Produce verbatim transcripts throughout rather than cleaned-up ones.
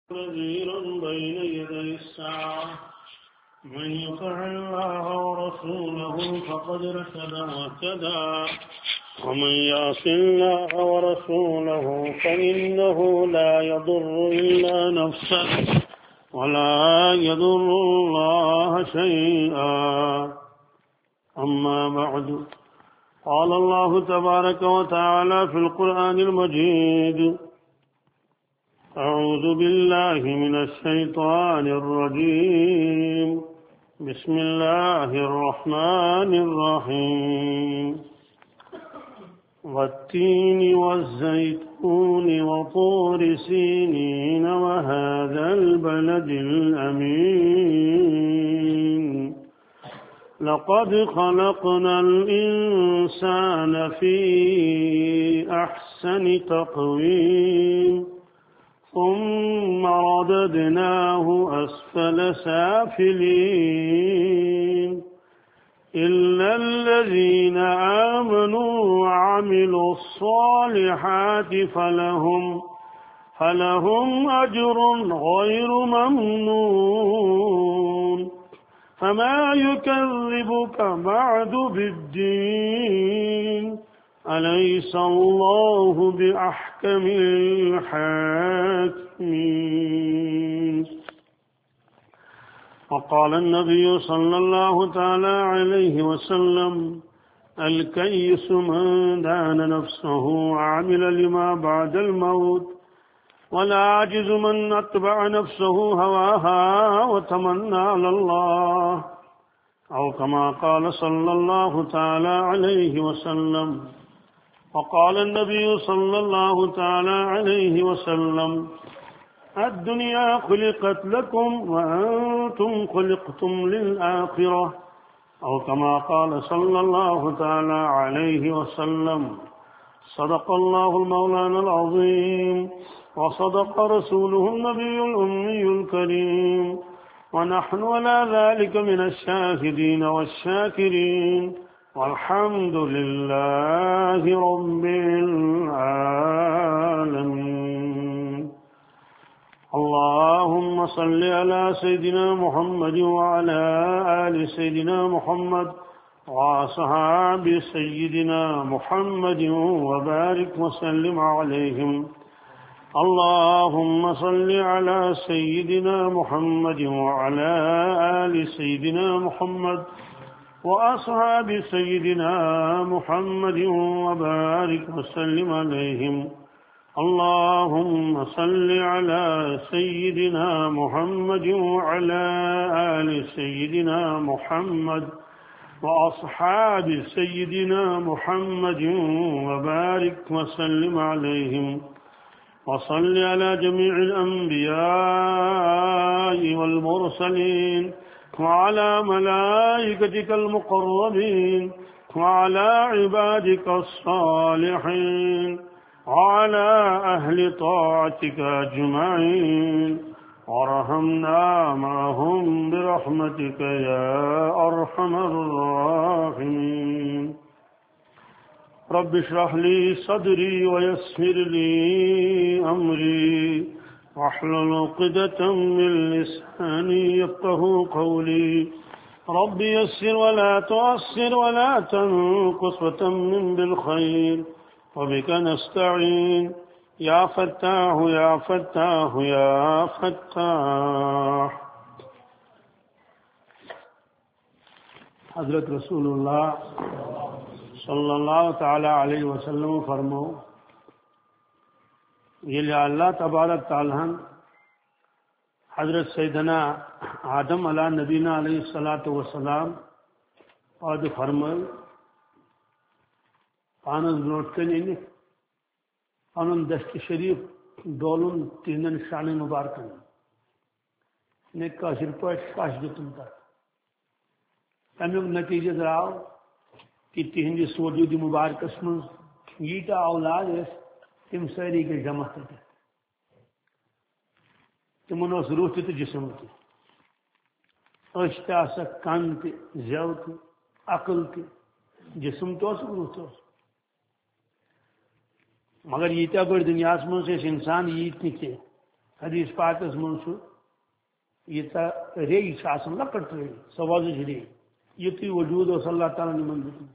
نذيرا بين يدي الساعة من يطع الله ورسوله فقد رشد واهتدى ومن يعص الله ورسوله فإنه لا يضر إلا نفسه ولا يضر الله شيئا. أما بعد، قال الله تبارك وتعالى في القرآن المجيد: أعوذ بالله من الشيطان الرجيم. بسم الله الرحمن الرحيم. والتين والزيتون وطور سينين وهذا البلد الأمين لقد خلقنا الإنسان في أحسن تقويم ثم رددناه أسفل سافلين إلا الذين آمنوا وعملوا الصالحات فلهم فلهم أجر غير ممنون فما يكذبك بعد بالدين أليس الله بأحكم الحاكمين. وقال النبي صلى الله تعالى عليه وسلم: الكيس من دان نفسه وعمل لما بعد الموت والعاجز من أتبع نفسه هواها وتمنى على الله، أو كما قال صلى الله تعالى عليه وسلم. وقال النبي صلى الله تعالى عليه وسلم: الدنيا خلقت لكم وأنتم خلقتم للآخرة، أو كما قال صلى الله تعالى عليه وسلم. صدق الله المولانا العظيم وصدق رسوله النبي الأمي الكريم، ونحن على ذلك من الشاهدين والشاكرين، والحمد لله رب العالمين. اللهم صل على سيدنا محمد وعلى آل سيدنا محمد وأصحاب سيدنا محمد وبارك وسلم عليهم. اللهم صل على سيدنا محمد وعلى آل سيدنا محمد وأصحاب سيدنا محمد وبارك وسلم عليهم. اللهم صل على سيدنا محمد وعلى آل سيدنا محمد وأصحاب سيدنا محمد وبارك وسلم عليهم. وصل على جميع الأنبياء والمرسلين وعلى ملائكتك المقربين وعلى عبادك الصالحين وعلى أهل طاعتك أجمعين، وارحمنا معهم برحمتك يا أرحم الراحمين. رب اشرح لي صدري ويسر لي أمري واحلل عقدة من لساني يفقهوا قولي. رب يسر ولا تعسر ولا تنقص وتمم بالخير وبك نستعين يا فتاح يا فتاح يا فتاح. حضرت رسول اللہ صلی اللہ تعالی علیہ وسلم فرمو: یہ اللہ تبارک تعالیٰ حضرت سیدنا آدم علیہ نبینا علیہ الصلاۃ والسلام اور فرمائے پانس بروٹ کن ان پن دست شریف ڈولن تہندن شان مبارکن نے قاشر پہ شاش دتن تر. تمیک نتیجہ درآو کہ تہندس وجود مبارکس من ییتا اولاد اس تم ساری گئی جمع تک. تمن اس روح تہ جسم تہ اچھ تہ کن تہ زو تہ عقل تہ جسم تو روح تو مگر یتیا بڑ دنیا من انسان یت نی حدیث پاک من یہ ری لکٹ ری سو وزج ری یتھی وجود اس اللہ تعالیٰ نے من دیت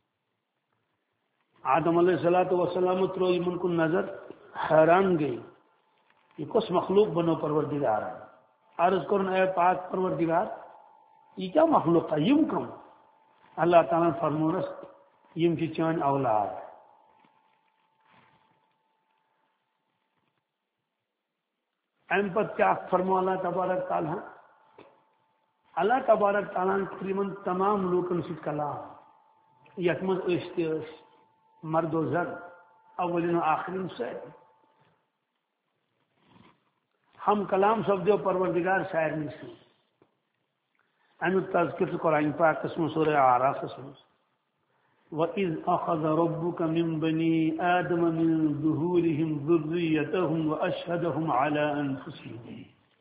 آدم علیہ الصلوۃ والسلام ترو یمن کن نظر حیران گئی یہ کس مخلوق بنو پروردگار عرض کرن اے پاک پروردگار یہ کیا مخلوق ہے یم کم اللہ تعالیٰ فرمونس یم چی چان اولاد ام پت کیا فرمو اللہ تبارک تعالیٰ اللہ تبارک تعالیٰ تقریباً تمام لوکن سی کلام یت مز اس مرد و زن اولین و آخرین سے ہم کلام سپدو پروردگار شاعر نشی امیک تذکر قرآن پاک اسم سورہ اعراف اسم وَإِذْ أَخَذَ رَبُّكَ مِنْ بَنِي آدَمَ مِنْ ظُهُورِهِمْ ذُرِّيَّتَهُمْ وَأَشْهَدَهُمْ عَلَىٰ أَنفُسِهِمْ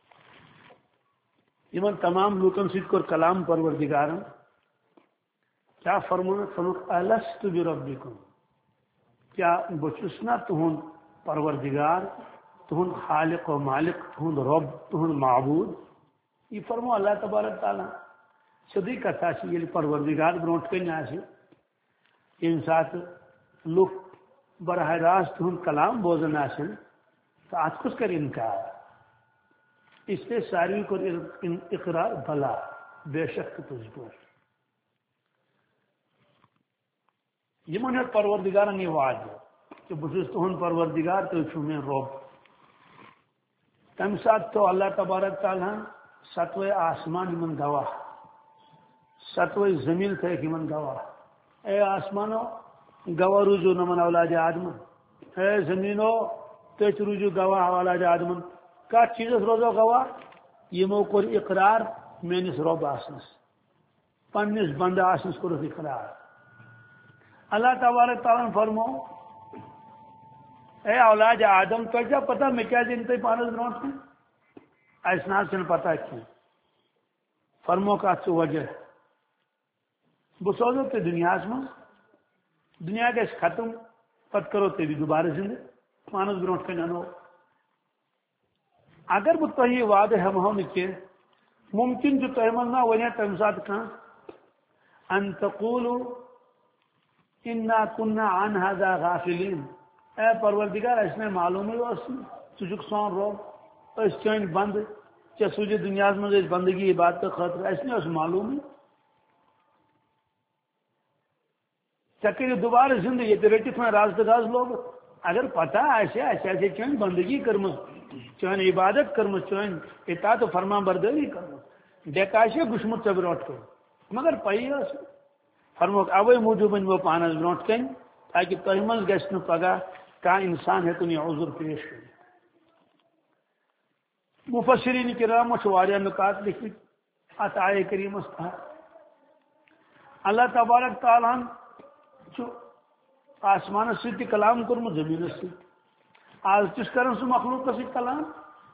یمن تمام لوکن سید کر کلام پروردگارن کیا فرمون فرموک الست بربکم کیا بچسنا تہن پروردگار تہن خالق و مالک تہن رب تہن معبود یہ فرمو اللہ تبارک تعالیٰ سدی کتھا چھ یل پروردگار برونٹ کن آسہ یم سات لوک براہ راست تہن کلام بوزن آسن تو ات کس کر انکار اس لیے ساری کو اقرار بلا بے شک تجھ پر یہ من پروردگار نے وعد کہ بس تہن پروردگار تو چھ میں رب تم سات تو اللہ تبارک تعالیٰ ستوے آسمان من گواہ ستوے زمین تھے من گواہ اے آسمانو گواہ روزو نمن اولاد آدم اے زمینو تیچ روزو گواہ اولاد آدم کا چیز روزو گواہ یمو کور اقرار مینس رب آسنس پنس بند آسنس کور اقرار اللہ تبارک تعالیٰ فرمو اے اولاد آدم تو کیا پتہ میں کیا دن تے پانس برونٹ میں ایسنا سے پتہ کی فرمو کا چھ وجہ بہ سوزو تے دنیا من دنیا گھس ختم پت کرو تے بھی دوبارہ زندہ پانس برونٹ کن انو اگر بہ تہ یہ وعدہ ہمو نکہ ممکن جو تہ من نہ ونیا تم سات کان ان تقولوا انا كنا عن هذا غافلين اے پروردگار اس نے معلوم ہے اس تجھک سون رو اس چین بند چہ سوجے دنیا میں اس بندگی عبادت خاطر اس نے اس معلوم ہے چکر دوبارہ زندہ یہ رٹت میں راز داز لوگ اگر پتہ ایسے ایسے ایسے چین بندگی کرم چین عبادت کرم چین اطاعت و فرما برداری کرم ڈیکاشے گشمت سے بروٹ کر مگر پائی فرموک اوے موجود وہ پانس بروٹ کن تاکہ تہمز گھس نا پگہ کا انسان ہے تنہیں عذر پیش کر مفسرین کرام واریاہ نکات لکھت ات آئے کریم اللہ تبارک تعالیٰ آسمان سی کلام کورم زمین سی آج تس کرن سو مخلوق سی کلام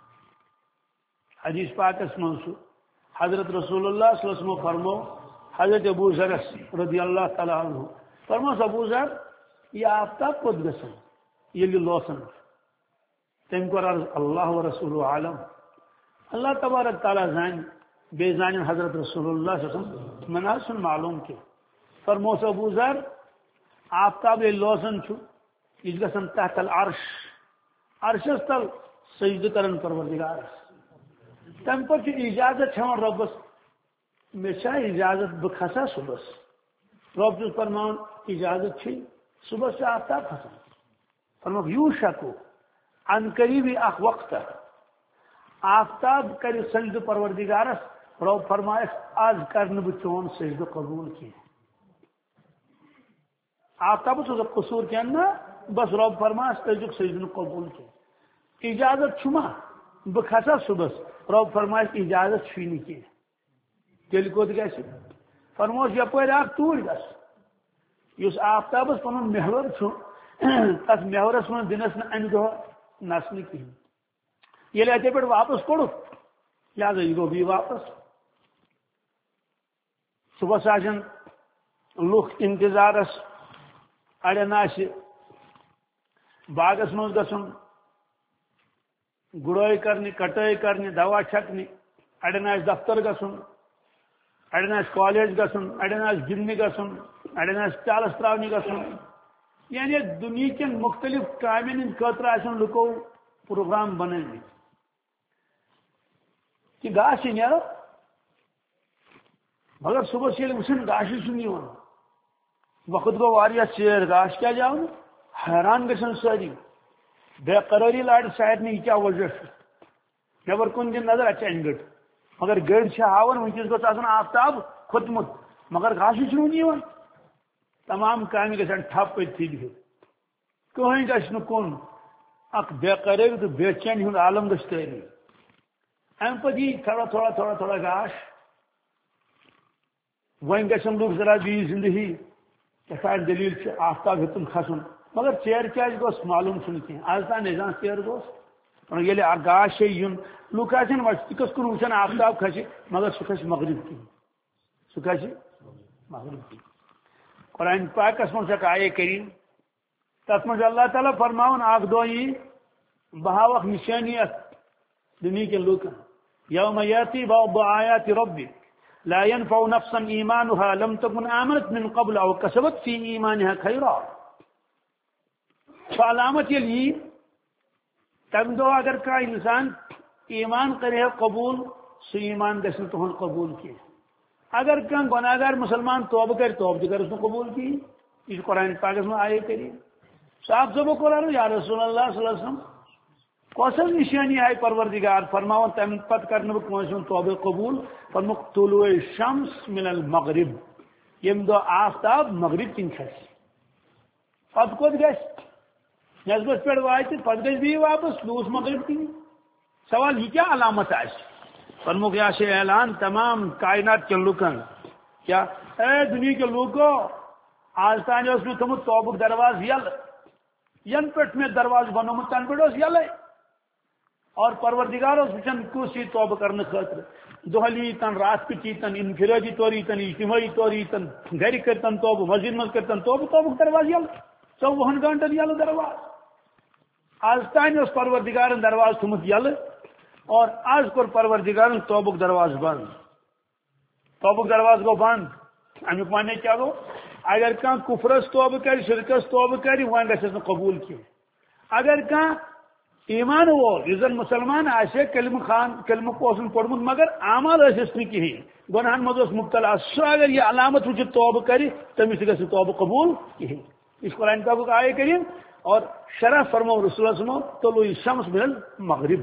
حدیث پاک من حضرت رسول اللہ صلی اللہ علیہ وسلم فرمو حضرت ابو ذر رضی اللہ تعالیٰ عنہ فرمو ابو ذر یہ آفتاب کت گسن یہ لوسن تم کو عرض اللہ و رسول عالم اللہ تبارک تعالیٰ زان بے زان حضرت رسول اللہ صلی اللہ علیہ وسلم مناسن معلوم کے فرمو ابو ذر آفتاب لوسن چھو یہ گسن تحت العرش عرشس تل سجد کرن پروردگار تم پر اجازت ہم ربس میں اجازت بکھسا صبح رب جس فرمان اجازت چھ صبح سے آفتاب کھسن فرمو یو شکو ان قریبی اخ وقت آفتاب کر سجد پروردگارس رب فرمائش آج کرن بچون سجد قبول کی آفتاب تو قصور کیا نا بس رب فرمائش سجد سجد قبول کی اجازت چھما بکھسا صبح رب فرمائش اجازت چھینی کی تیل کوت گھس فرموس یپر اخ توڑ گس اس آفتابس پن محور تس محورس من دنس نا امہ دہ نسن کہین یل اتھے پہ واپس کوڑ لہذا یہ گو بھی واپس صبح آن لوک انتظارس اڑین باغس من گھن گڑائی کرنی کٹائی کرنی دوا چھکنی اڑین آس دفتر گژھُن اڑین آس کالج گژھُن اڑین آس گِنٛدنہِ گژھُن اڑین آس چالس تراونہِ گژھُن یعنی دنیا کٮ۪ن مختلف کامٮ۪ن ہٕنٛدِ خٲطرٕ آسن لُکو پروگرام بنٲومٕتۍ کہ گاش نیرو مگر صبح ییٚلہِ وٕچھن گاشٕے چھُنہٕ یِوان وقت گوٚو واریاہ ژیر گاش کیٛازِ آو نہٕ حیران گژھن سٲری بے قرٲری لارِ سارنٕے یہِ کیٛاہ وجہ چھُ نٮ۪بر کُن دِن نظر اَتہِ چھِ اَنہِ گٔٹۍ مگر گٔڑۍ چھِ ہاوان وٕنکٮ۪س گوٚژھ آسُن آفتاب کھوٚتمُت مگر گاشٕے چھُنہٕ وٕنہِ یِوان تمام کامہِ گژھن ٹھپ أتھی بِہِتھ کٕہٕنۍ گژھِ نہٕ کُن اکھ بے قرٲری تہٕ بے چینی ہُنٛد عالم گژھِ تٲری امہِ پتہٕ یی تھوڑا تھوڑا تھوڑا تھوڑا گاش وۄنۍ گژھن لُکھ ذرا بیٚیہِ زندگی کیٛاہ دٔلیٖل چھِ آفتاب ہیوٚتُن کھسُن مگر ژیر کیٛازِ گوٚژھ معلوٗم چھُنہٕ کینٛہہ آز تام نظام ژیر گوٚژھ ییٚلہِ گاش چھِ یُن لُکھ آسن وقتس کُن وٕچھان آفتاب کھسہِ مگر سُہ کھسہِ مغرب کِنۍ سُہ کھسہِ مغرب کِنۍ قرآن پاکس منٛز چھکھ آیے کریم تتھ منٛز اللہ تعالیٰ فرماوان اکھ دۄہ یی بہٕ ہاوکھ نِشٲنی اتھ دُنیا کٮ۪ن لوٗکن یوم یاتی بعض آیات ربک لا ينفع نفسا ایمانها لم تكن آمنت من قبل او کسبت في ایمانها خیرا سُہ علامت ییٚلہِ یی تمہِ دۄہ اگر کانٛہہ انسان ایمان کرِ ہا قبوٗل سُہ ایمان گژھِ نہٕ تُہُنٛد قبوٗل کینٛہہ اگر کانٛہہ گۄناہگار مسلمان توبہٕ کرِ توبہٕ تہِ کرس نہٕ قبوٗل کِہیٖنۍ یہِ چھُ قرآن پاکس منٛز آیے کریم صاف صبح قرآن یا رسول اللہ صلی اللہ علیہ وسلم کۄس حظ نِشٲنی آیہِ پروردگار فرماوان تمہِ پتہٕ کرنہٕ بہٕ کٲنٛسہِ ہُنٛد توبہٕ قبوٗل فرموکھ طلوع شمس من المغرب ییٚمہِ دۄہ آفتاب مغرب کِنۍ کھسہِ پتہٕ کوٚت گژھِ نٮ۪صبس پٮ۪ٹھ واتہِ پتہٕ گژھِ بیٚیہِ واپس لوٗس مغرب کِنۍ سوال یہِ کیٛاہ علامت آسہِ فرموکھ یہ چھِ اعلان تمام کائنات کٮ۪ن لُکن کیٛاہ اے دُنیا کٮ۪و لوٗکو آز تانۍ اوس مےٚ تھوٚمُت توبُک دروازٕ یلہٕ ینہٕ پٮ۪ٹھ مےٚ دروازٕ بنوومُت تنہٕ پٮ۪ٹھ اوس یلے اور پروردگار اوس وٕچھان کُس یی توبہٕ کرنہٕ خٲطرٕ دۄہلہِ ییٖتن راتھ کیُتھ ییٖتن انفرٲدی طور ییٖتن اجتمٲعی طور ییٖتن گرِ کٔرتن توبہٕ مسجد منٛز کٔرتن توبہٕ توبُک دروازٕ یلہٕ ژۄوُہن گنٹن یلہٕ دروازٕ آز تانۍ اوس پروردگارن دروازٕ تھوٚمُت یلہٕ اور آز کوٚر پروردگارن توبُک دروازٕ بند توبُک دروازٕ گوٚو بند امیُک معنی کیٛاہ گوٚو اگر کانٛہہ کُفرس توبہٕ کرِ شرکس توبہٕ کرِ وۄنۍ گژھٮ۪س نہٕ قبوٗل کینٛہہ اگر کانٛہہ ایمان وول یُس زن مسلمان آسہِ کلمہٕ خان کلمہٕ اوسُن پوٚرمُت مگر اعمال ٲسِس نہٕ کِہیٖنۍ گۄنہن منٛز اوس مُبتلا سُہ اگر یہِ علامت وٕچھِتھ توبہٕ کرِ تٔمِس تہِ گژھِ نہٕ توبہٕ قبوٗل کِہیٖنۍ یہِ چھُ قرآن پاکُک آیے کریم اور شرح فرمو رسول صٲبو طلوع شمس من المغرب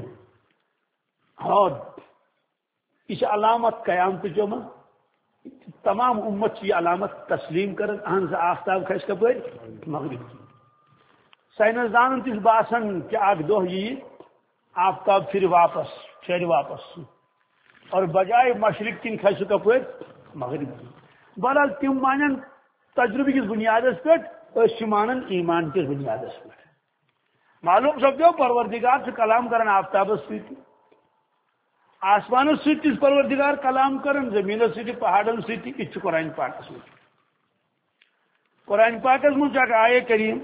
اور یہ چھِ علامت قیامتٕچو منٛز تمام اُمت چھِ یہِ علامت تسلیٖم کران اہن سا آفتاب کھسہِ کپٲرۍ مغرب ساینس دانن تہِ چھُ باسان کہ اکھ دۄہ یی آفتاب پھرِ واپس پھیرِ واپس اور بجائے مشرق کِنۍ کھسہِ کپٲرۍ مغرب کِنۍ بہرحال تِم مانن تجربہٕ کِس بُنیادس پٮ۪ٹھ أسۍ چھِ مانان ایمان کِس بُنیادس پٮ۪ٹھ معلوٗم سپدیو پروردگار چھُ کلام کران آفتابس سۭتۍ آسمانس سۭتۍ تہِ چھُ پروردگار کلام کران زٔمیٖنس سۭتۍ پہاڑن سۭتۍ تہِ یہِ چھُ قرآن پاکس منٛز قرآن پاکس منٛز چھُ اکھ آیے کریم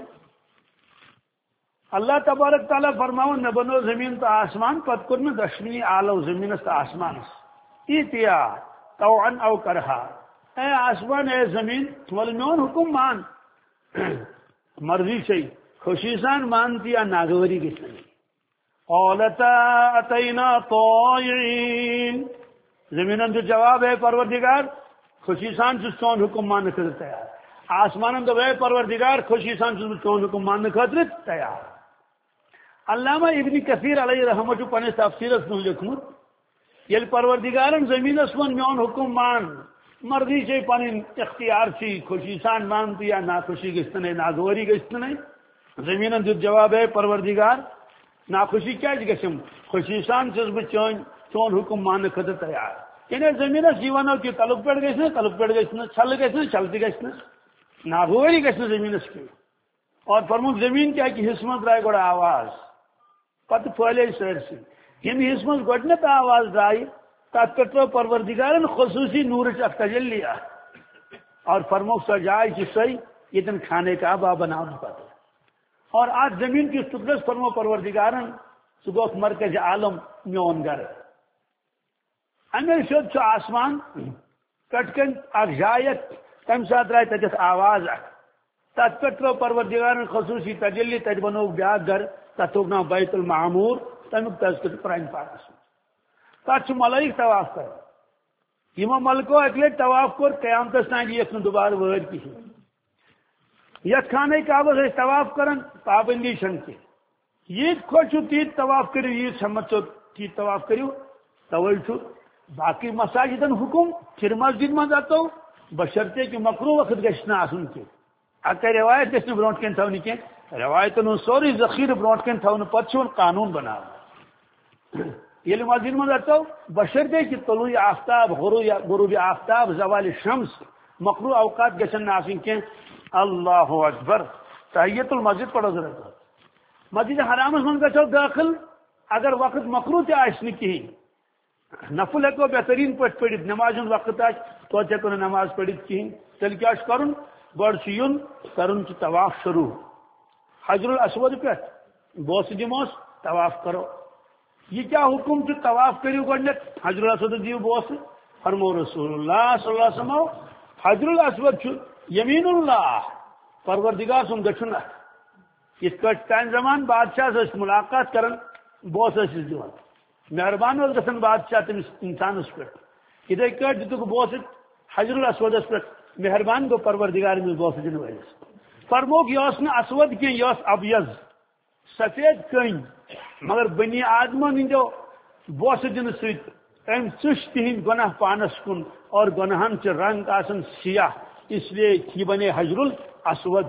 اللہ تبارک تعالیٰ فرماوان مےٚ بنوو زٔمیٖن تہٕ آسمان پتہٕ کوٚر مےٚ دۄشوٕنی عالو زٔمیٖنس تہٕ آسمانس ایٖتیا طوعن او کرہا اے آسمان اے زٔمیٖن وَلہٕ میون حُکم مان مرضی چھے خوشی سان مانتی یا ناگواری گژھِ نہٕ قالتا اتینا طائعین زمینن جو جواب ہے پروردگار خوشی سان چھُس چون حکم ماننہٕ خٲطرٕ تیار آسمانن دوٚپ ہے پروردگار خوشی سان چھُس بہٕ چون حکم ماننہٕ خٲطرٕ تیار علامہ ابن کثیر علیہ رحمت چھُ پننِس تفسیرس منٛز لیوٚکھمُت ییٚلہِ پروردگارن زٔمیٖنس ووٚن میون حکم مان مرضی چھے پنٕنۍ اختیار چھی خوشی سان مان تہٕ یا ناخوشی گژھِ نہٕ ناگواری گژھِ نہٕ زٔمیٖنن دیُت جواب ہے پروردگار ناخوشی کیٛازِ گژھم خوشی سان چھُس بہٕ چٲنۍ چون حکم ماننہٕ خٲطرٕ تیار یعنی زٔمیٖنس یہِ وَنو کہِ تلُک پٮ۪ٹھ گژھِ نہٕ تلُک پٮ۪ٹھ گژھِ نہٕ چھلہٕ گژھِ نہٕ چھلہٕ تہِ گژھِ نہٕ ناگواری گژھِ نہٕ زٔمیٖنس کینٛہہ اور فرموُکھ زٔمیٖن کیٛاہ کہِ حِصہٕ منٛز درٛاے گۄڈٕ آواز پتہٕ پھٲلے سٲرسٕے ییٚمہِ حِصہٕ منٛز گۄڈٕنیتھ آواز درٛایہِ تتھ پٮ۪ٹھ ترٲو پروردگارن خصوٗصی نوٗرٕچ اکھ تجلی اور فرموکھ سۄ جاے چھِ سۄے ییٚتٮ۪ن خانہ کعبہ بناونہٕ پتہٕ اور اتھ زٔمیٖن کِس ٹُکرس فرمو پروردگارن سہ گوک مرکز عالم میون گھر امیر سیود چھ آسمان کٹ کن اخ جائے تم سات راے تتھ آواز اخ تت پہ ترو پروردگار خصوصی تجلی تت بنو بیاا گھر تت تھوک ناو بیت المعمور تمیک تذکر قرآن پاکس تک ملائک طواف کر یمو ملکو اک لٹ طواف کور قیامتس تان یس دوبارہ وٲر کہین یت خانہ کعبس طواف کران پابندی چھ کی یت خوش تیت طواف کرو یت سمت چو تیت طواف کرو توے باقی مساجدن حکم پھر مسجد من اتو بشرطے کہ مکرو وقت گھن آسن کی اگر روایت گھن برونٹ کن تھونی کی روایتن سوری ذخیرہ برونٹ کن تھون پتہ قانون بنا یل مسجد من اتو بشرطے کہ طلوع آفتاب غروب آفتاب زوال شمس مکرو اوقات گھن آسن کی اللہ اکبر تحیت المسجد پڑھو ضرورت مسجد حرامس من گھو داخل اگر وقت مکرو تہ کہین نفل ہیکو بہترین پہ پڑھت نماز وقت آ ہیکو نماز پڑھت کہین تیل کیا کرن گوڑ یون کرن طواف شروع حجر الاسود پہ بوس دموس طواف کرو یہ کیا حکم طواف کرو گڈنیت حجر الاسود دیو بوس فرمو رسول اللہ صلی اللہ علیہ وسلم حجر الاسود یمین اللہ پروردگار سن دچھن اس پہ تین زمان بادشاہ ملاقات کرن بوس دان مہربان گھن بادشاہ تمس انسانس پہ اتھے کٹ دتک بوس حجر الاسودس پہ مہربان گو پروردگار مز بوس دن ولس فرموک یہ اسود کی یہ ابیض سفید کن مگر بنی آدمن ہندو بوس دن ست ام چش تہند گناہ پانس کن اور گناہن چ رنگ آسن سیاہ اس لیے یہ بنے حجر الاسود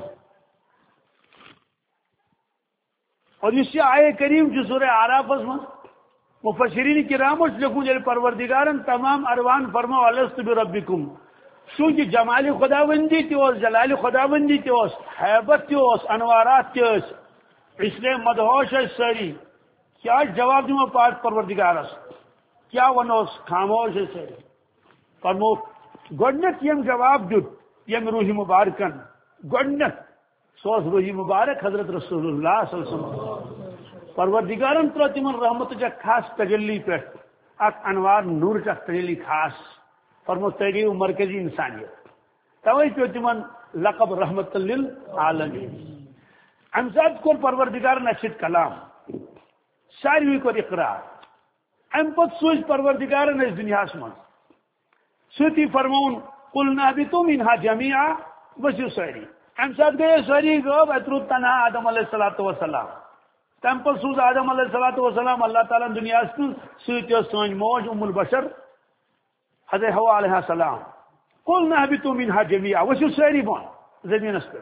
اور اس سے آئے کریم جو سورہ آرافس من مفسرین کرام لکھوں جل پروردگارن تمام اروان فرمو الست بربکم چونکہ جمال خداوندی تہ جلال خداوندی تہ حیبت تہ انوارات تہ اس لیے مدہوش ساری کیا جواب دوں پاک پروردگارس کیا ونوس خاموش ساری فرمو گڈنیت یم جواب دیت یم روح مبارکن گڈنیت سوس روح مبارک حضرت رسول اللہ صلی اللہ علیہ وسلم پروردگارن تر تم رحمت چ خاص تجلی پہ اک انوار نور چ تجلی خاص فرمو تیگی مرکزی انسانیت توے پہ تم لقب رحمت للعالمین ام سات کور پروردگار نشد کلام ساروی کور اقرار ام پت سوز پروردگار اس دنیا من سوتی فرمون قلنا اهبطوا منها جميعا وسو ساری ام سات گئے ساری گو اترو تنہا آدم علیہ الصلوۃ والسلام تم پہ سوز آدم علیہ الصلوۃ والسلام اللہ تعالیٰ دنیا ست سن موج ام البشر حضرت حوا علیہ السلام قلنا اهبطوا منها جميعا وسو ساری بون زمین اس پہ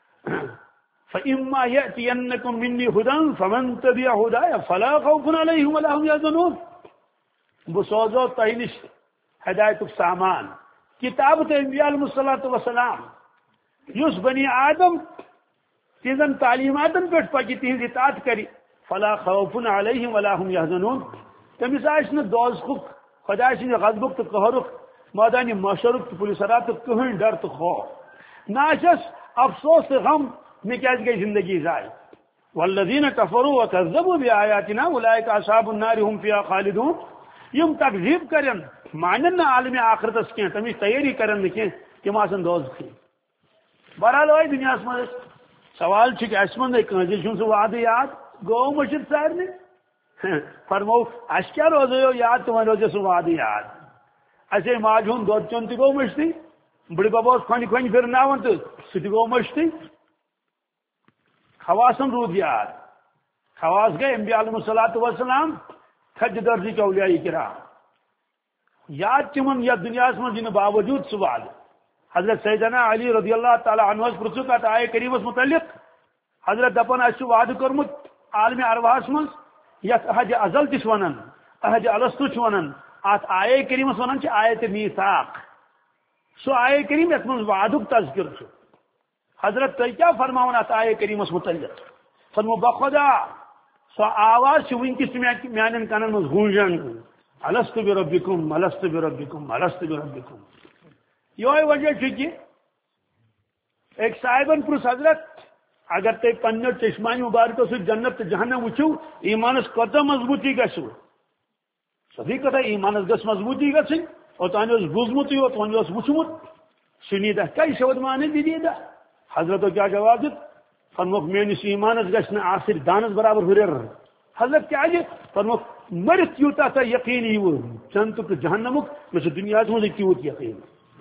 فإما يأتينكم مني هدى فمن تبع هداي فلا خوف عليهم ولا هم يحزنون بسوزو تہنش ہدایت سامان کتاب تو انبیاء علیہ الصلوۃ والسلام یس بنی آدم تہذن تعلیماتن پہ پکہ تہذ اطاعت کری فلا خوف علیہم ولا هم يحزنون تمس آس دوزخک خدا سند غضبک تو قہرک میدان محشرک تو پولیس راتک کہین ڈر تو خوف نہ افسوس تو غم میں کیا گئی زندگی ضائع والذین کفروا وکذبوا بآیاتنا اولئک اصحاب النار هم فیها خالدون یم تکذیب کرن مانن عالم آخرتس کی تمس تیاری کرن کی تم آسن دوزخی بہرحال ہوئی دنیا من سوال چھ اس من کنزل چھ سہ وعدہ یاد گو مشر سارنے فرمو اس کیا روزو یاد تو روزے سہ وعدہ یاد اسے ماج ہند دود چون تہ گو مشتی بڑی بابا کھنڈ کھنڈ پھرناون تو سہ تہ گو مشتی خواصن رود یاد خواص گئے انبیاء علیہ الصلوۃ والسلام کھج درجی کے اولیاء کرام یاد تمن یا دنیا من دن باوجود سوال حضرت سیدنا علی رضی اللہ تعالی عنہ پرچو کت آئے کریمس متعلق حضرت دپن اس وعد کورمت عالم ارواحس من یت احد ازل تش ونن احد الستو چھ ونن ات آئے کریمس ونن چھ آیت میثاق سو آئے کریم یت من وعدک تذکر چھ حضرت تو کیا فرماؤن ات آئے کریمس متعلق فرمو بخدا سو آواز چھ ونکس میانن کنن من گونجن الست بربکم الست بربکم الست بربکم یہ وجہ چھ کہ ایک صاحبن پرس حضرت اگر تھی پنو چشمانی مبارکو سی جنت تو جہنم وچو ایمانس کوتاہ مضبوطی گژھو سبھی کتھا ایمانس گھس مضبوطی گھن اور تہذی بوزمت یوت وی وچمت سنیدہ کئی شود مانے دیدہ حضرتو کیا جواب دیت فرموک میانس ایمانس گھس نا آخر دانس برابر ہرر حضرت کیا فرموک مرت یوتا تا یقین یو جنت تو جہنمک میں دنیا مجھے تیوت یقین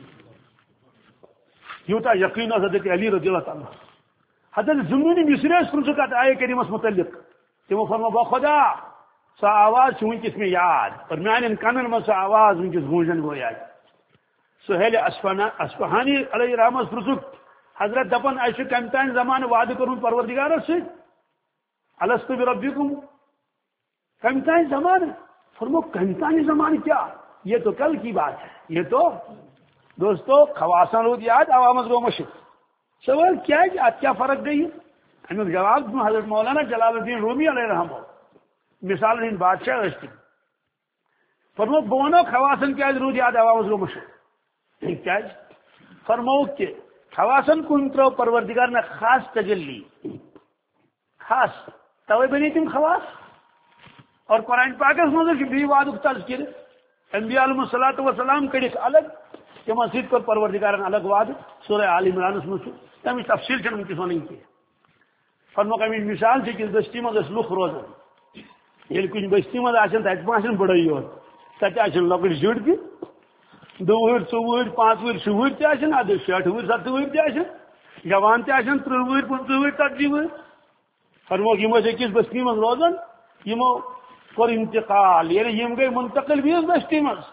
یوتا یقین حضرت علی رضی اللہ تعالیٰ حضرت زمینی مصریس پرسو کت آئے کریمس متعلق تمو فرمو با خدا سو آواز ونکس میں یاد اور میان کنن میں سو آواز ونکس گونجن گو یاد سہیل اسفہانی علیہ رحمت پرسو حضرت دپن اس کم تان زمان وعدہ کرن پروردگارس سے الستو بربکم کم تان زمان فرمو کم تان زمان کیا یہ تو کل کی بات ہے یہ تو دوستو خواسان رود یاد عوامت گو مشک سوال کیا ہے کہ آج کیا فرق گئی ہمیں جواب دوں حضرت مولانا جلال الدین رومی علیہ رحمہ مثال دین بادشاہ رشتی فرمو بونو خواسن کیا رود یاد عوامت گو مشک کیا فرمو کہ خواسن کو انترو پروردگار نے خاص تجلی خاص توے بنی تم خواص اور قرآن پاکس مجھے بھی وعدک تذکر انبیاء علیہ الصلوۃ والسلام کڑک الگ تم سید کور پروردگارن الگ وعد سورہ آل عمران مجھ تمہیں تفصیل چھ ونکس ون کی فرمو کمی مثال سے کہ بستی مز لکھ روزان یل کن بستی مز آن تک آن بڑے یوت تک آن لکٹ جڑ تہ دہ وہر ژوہر پانچ وہر شہر تہ ادھر شیٹھ وہر ستھ وہر تہ جوان تہ ترہ وہر پنچہ وہر ژتجی وہر فرمو یم اکس بستی مز روزان یمو کور انتقال یعنی یم گئی منتقل بیس بستی مز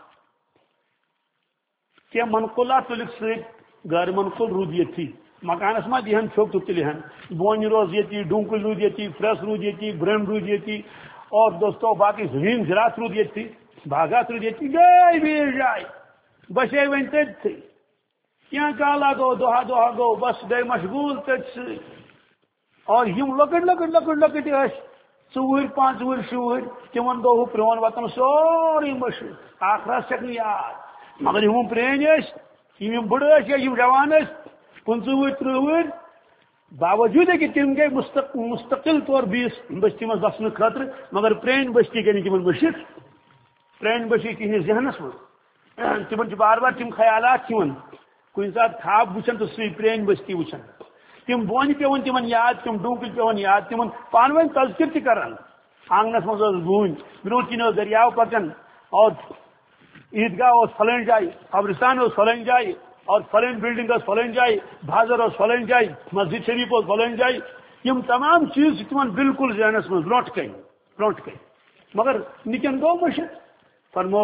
کیا منقولات تلک ست غیر منقول رود یتی مکانس ما دہن چھوک تو تلہن بونی روز یتی ڈونکل رود یتی فرس رود یتی برن رود یتی اور دوستو باقی زمین زراعت رود یتی باغات رود یتی گئی بھی جائے بسے ون تت تھی کیا کالا گو دہا دہا گو بس گئی مشغول تت سی اور یم لکٹ لکٹ لکٹ لکٹ یس ژوہر پانچ وہر شہر تمن گو پرون وطن سوری مشر آخرت سکن یاد مگر یم پرین یس یم بڑ یا یم جوان یس پنچہ وہر ترہ وہر باوجود کہ تم گئی مستقل طور بیس بستی مز بسن خاطر مگر پرین بستی گئی تمن مشر پرین بستی تہندس ذہنس من تمن بار بار تم خیالات تمن کن سات خواب وچان تو سی پرین بستی وچان تم بونہ پیون تمن یاد تم ڈونکل پیون یاد تمن پان ون تذکر تہ کران آنگنس مز بون برو کن دریاو پکان اور عیدگاہ اس فلن جائے قبرستان اس فلن جائے اور فلن بلڈنگ اس فلن جائے بازار اس فلن جائے مسجد شریف اس فلن جائے یم تمام چیز تمن بالکل ذہنس مز برونٹ کن برونٹ کن مگر نکن گو مشر فرمو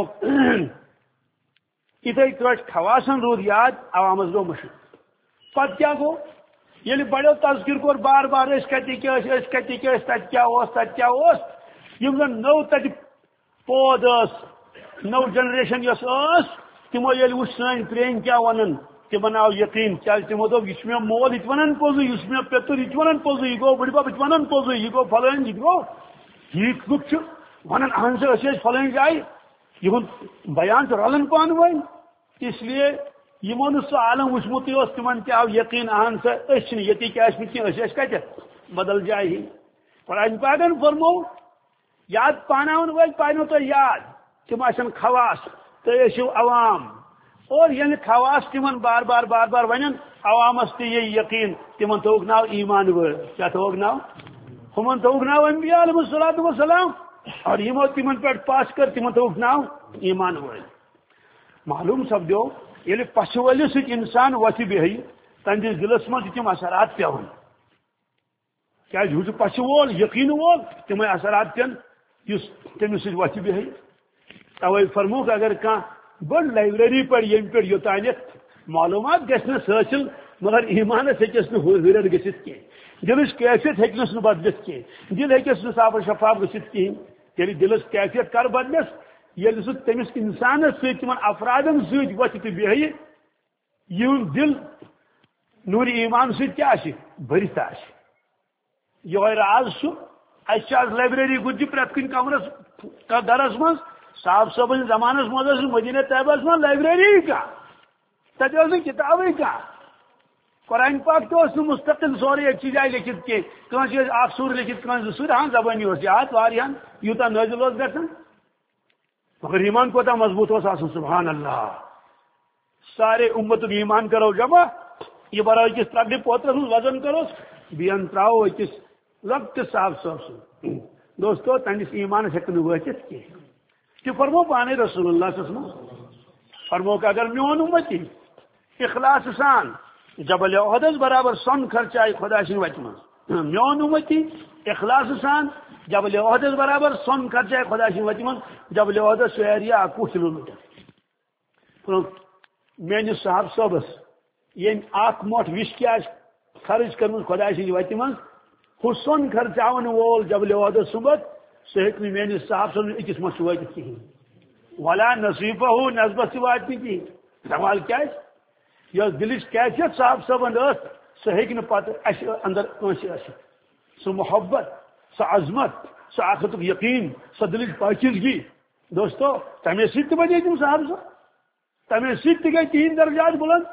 اتھے پاٹ خواسن رود یاد عوامس گو مشر پتہ کیا گو یل بڑو تذکر کور بار بار اس کتی کیا اس کتی کیا تت کیا تت کیا یم زن نو تت پود نو جنریشن یس تمو یل وچ سن پرین کیا ونن تمن آو یقین کیا تمو دو یہ مے مول یہ ونن پوز یہ مے پتر یہ ونن پوز یہ گو بڑی باب یہ ونن پوز یہ گو فلان یہ گو یہ لک ونن اہن سے اس فلان جائے یہ بیان تو رلن پان ون اس لیے یمن سہ عالم وچمت تمن تہ آو یقین اہن سا اچھن یتی کیا کتہ بدل جائے ہی قرآن پاکن فرمو یاد پاناون ول پانو تو یاد تم آسن خواص تو یسو عوام اور یعنی خواص تمن بار بار بار بار ونن عوامس تہ یہ یقین تمن تھوک ناو ایمان ور کیا تھوک ناو ہمن تھوک ناو انبیاء علیہ الصلوۃ والسلام اور یمو تمن پہ پاس کر تمن تھوک ناو ایمان ور معلوم سپدو یل پس ولس ست انسان وت بیہی تہندس دلس من تم اثرات پیون کیا یہ پس وول یقین وول تم اثرات پین اس تمس ست وت بیہی توے فرموک اگر کان بڑ لائبریری پر یم پہ یوتانیت معلومات گھنس حاصل مگر ایمانس ہکس نر گھت کی دلچ کیفیت ہکس نا بدلت کی دل ہکس نا صاف شفاف گھت کہین یعنی دلچ کیفیت کر بدلس یل سہ تمس انسانس ست تمن افرادن ست وت تو بیہی یہ دل نور ایمان ست کیا بھرت یہ راز اس لائبریری گجہ پریت کن کمرس درس من صاحب صبن زمانس مز، مدینہ طیبہ من لائبریری کا تب کتابیں کا قرآن پاک تو مستقل سوری ایک جائے لکھت کی اخ سور لکھت کن سور ہاں زبانی یاد واریاں یوتہ نازل اس گھن مگر ایمان کوتا مضبوط ہو آسن سبحان اللہ سارے امت ایمان کرو جمع یہ برا أکس ترقی پوترس من وزن کروس بیان تراو أکس لۄکٹس صاحب صاحب سن دوستو تنس ایمان ہیکن وٲتِتھ کینٛہہ کہ فرمو پانے رسول اللہ صلی اللہ علیہ وسلم فرمو کہ اگر میون امتی اخلاص سان جبل احدس برابر سن خرچائے خدا سن وتہ من میون امتی اخلاص سان جبل احدس برابر سن خرچائے خدا سن وتہ من جبل احدس ایریا اکوہ کلو میٹر میانس صاحب صبس یم اخ موٹ وش کیا خرچ کرم خدا سن وتہ من سن خرچاون وول جبل احدس صبح سہ ہیک میانس صاحب صبن اکس مت واتت کہین ولا نصیفہ نسبت وات کہین سوال کیا یس دلچ کیفیت صاحب صبن سہ ہیکہ پتہ اس اندر کنس سہ محبت سہ عظمت سہ آخرت یقین سہ دلچ پاکیزگی دوستو تمے سۭتۍ بنے تم صاحب صاحب تمے سۭتۍ گئی تہند درجات بلند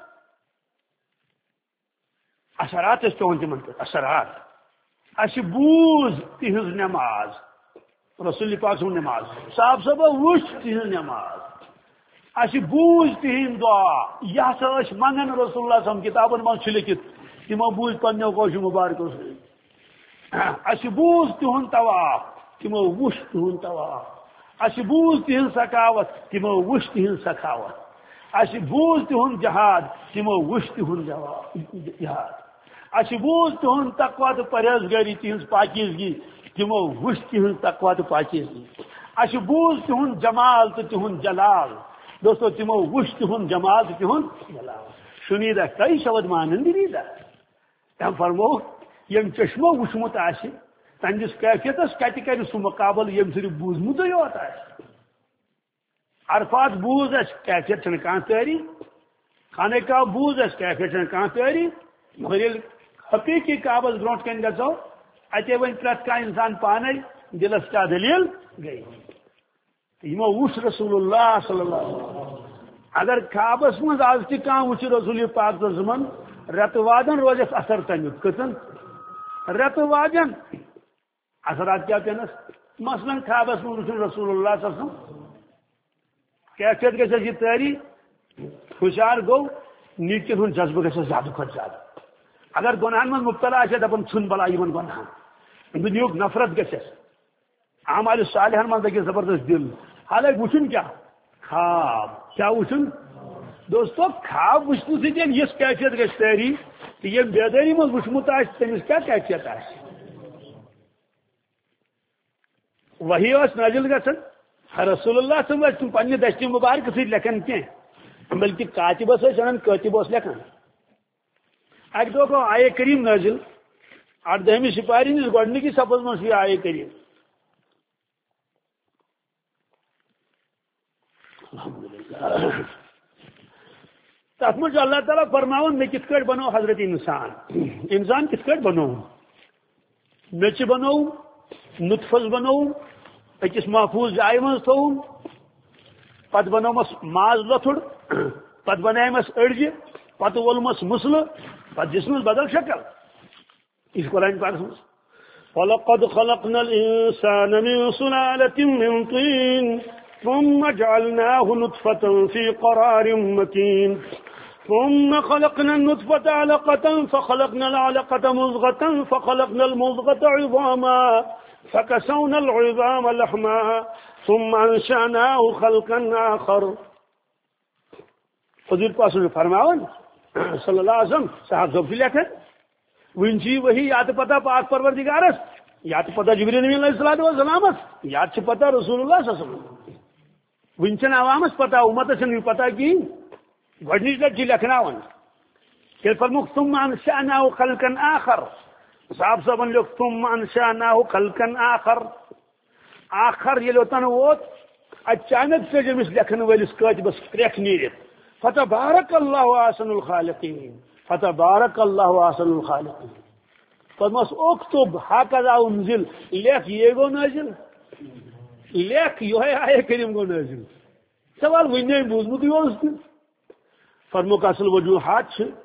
اثرات اس پیون تمن پہ اثرات اس بوز تہذ نماز رسول پاک سن نماز صاحب صاحب وچ تہذ نماز اس بوز تہند دعا یہ سا منگن رسول اللہ صلی اللہ علیہ وسلم کتابن من لکھت تمو بوز پنو کوش مبارک اس بوز تہند طواف تمو وچ تہند طواف اس بوز تہند سخاوت تمو وچ تہند سخاوت اس بوز تہند جہاد تمو وچ تہند جہاد اس بوز تہند تقوی تو پرہیزگاری تہذ پاکیزگی تمو وچ تہذ تقوی تو پاکیزگی اس بوز تہند جمال تو تہند جلال دوستو تمو وچ تہند جمال تو تہند جلال شنیدہ کئی شبد مانندیدہ تم فرمو یم چشمو وچمت آسہ تہندس کیفیتس کتہ کر سہ مقابل یم صرف بوزمت یوت آسہ عرفات بوز اس کیفیت چھ کان تاری خانہ کعبہ بوز اس کیفیت چھ کان تاری مگر یل حقیقی کعبس برونٹ کن گژھو اتے ون پرت کا انسان پانے دلس کیا دلیل گئی یمو وچ رسول اللہ صلی اللہ علیہ وسلم اگر کعبس مز آز تہ کان وچ رسول پاک زمن رت وادن روزس اثر تمیت کتن رت وادن اثرات کیا پینس مثلا کعبس مز وچ رسول اللہ صلی اللہ علیہ وسلم کیفیت گھس یہ تاری ہوشیار گو نیکن ہند جذبہ گھس زیادہ کھت زیادہ اگر گناہن من مبتلا آسے دپن ژھن بلا یمن گناہن دنیک نفرت گھس اعمال صالحن من لگے زبردست دل حالانکہ وچن کیا خواب کیا وچن دوستو خواب وچن سی اس کیفیت گھس تاری کہ یہ بیداری من وچمت آس تمس کیا کیفیت آس وہی اس نازل گھن رسول اللہ صلی اللہ علیہ وسلم پنہ دستی مبارک سی لکھن کی بلکہ کاتبس انان کاتب اس لکھان اک دہ گو آئے کریم نازل اردہمی سپاری نس گۄڈنِکِس صفس من یہ آئے کریم تر مجھ اللہ تعالیٰ فرماون میں کت کٹ بنو حضرت انسان انسان کت کٹ بنو مچ بنو نطفس بنو اکس محفوظ جائے من تھوم پت بنومس ماز لۄتھُر پت بنایمس أڑجہِ پتہ وولمس مسلہ پتہ دسمس بدل شکل اس قرآن پاک من وَلَقَدْ خَلَقْنَا الْإِنسَانَ مِنْ سُلَالَةٍ مِنْ طِينٍ ثُمَّ جَعَلْنَاهُ نُطْفَةً فِي قَرَارٍ مَكِينٍ ثُمَّ خَلَقْنَا النُّطْفَةَ عَلَقَةً فَخَلَقْنَا الْعَلَقَةَ مُضْغَةً فَخَلَقْنَا الْمُضْغَةَ عِظَامًا فَكَسَوْنَا الْعِظَامَ لَحْمًا ثُمَّ أَنشَأْنَاهُ خَلْقًا آخَرَ حضور پاک فرماون صلی اللہ علیہ وسلم صاحب ضبط لکھن ون چی وہی یا تو پتہ پاک پروردگارس یا تو پتہ جبریل نبی علیہ الصلوۃ والسلام یا تو پتہ رسول اللہ صلی اللہ علیہ وسلم ون چن عوامس پتہ امت چن پتہ کی گۄڈنِچ لٹہِ چھ لکھناون کہ فرموک ثم انشأناه خلقا آخر صاحب صاحبن لیوک ثم انشأناه خلقا آخر آخر ییٚلہِ اوٚتن ووت اچانک سے جمس لکھن ولس کاتبس کرٛیکھ نیرتھ فتبارک اللہ احسن الخالقین فتبارک اللہ احسن الخالقین فرمس اکتب ہکذا انزل لکھ یہ گو نازل لکھ یہ آئے کریم گو نازل سوال ونے بوزمت یہ فرموک اصل وجوہات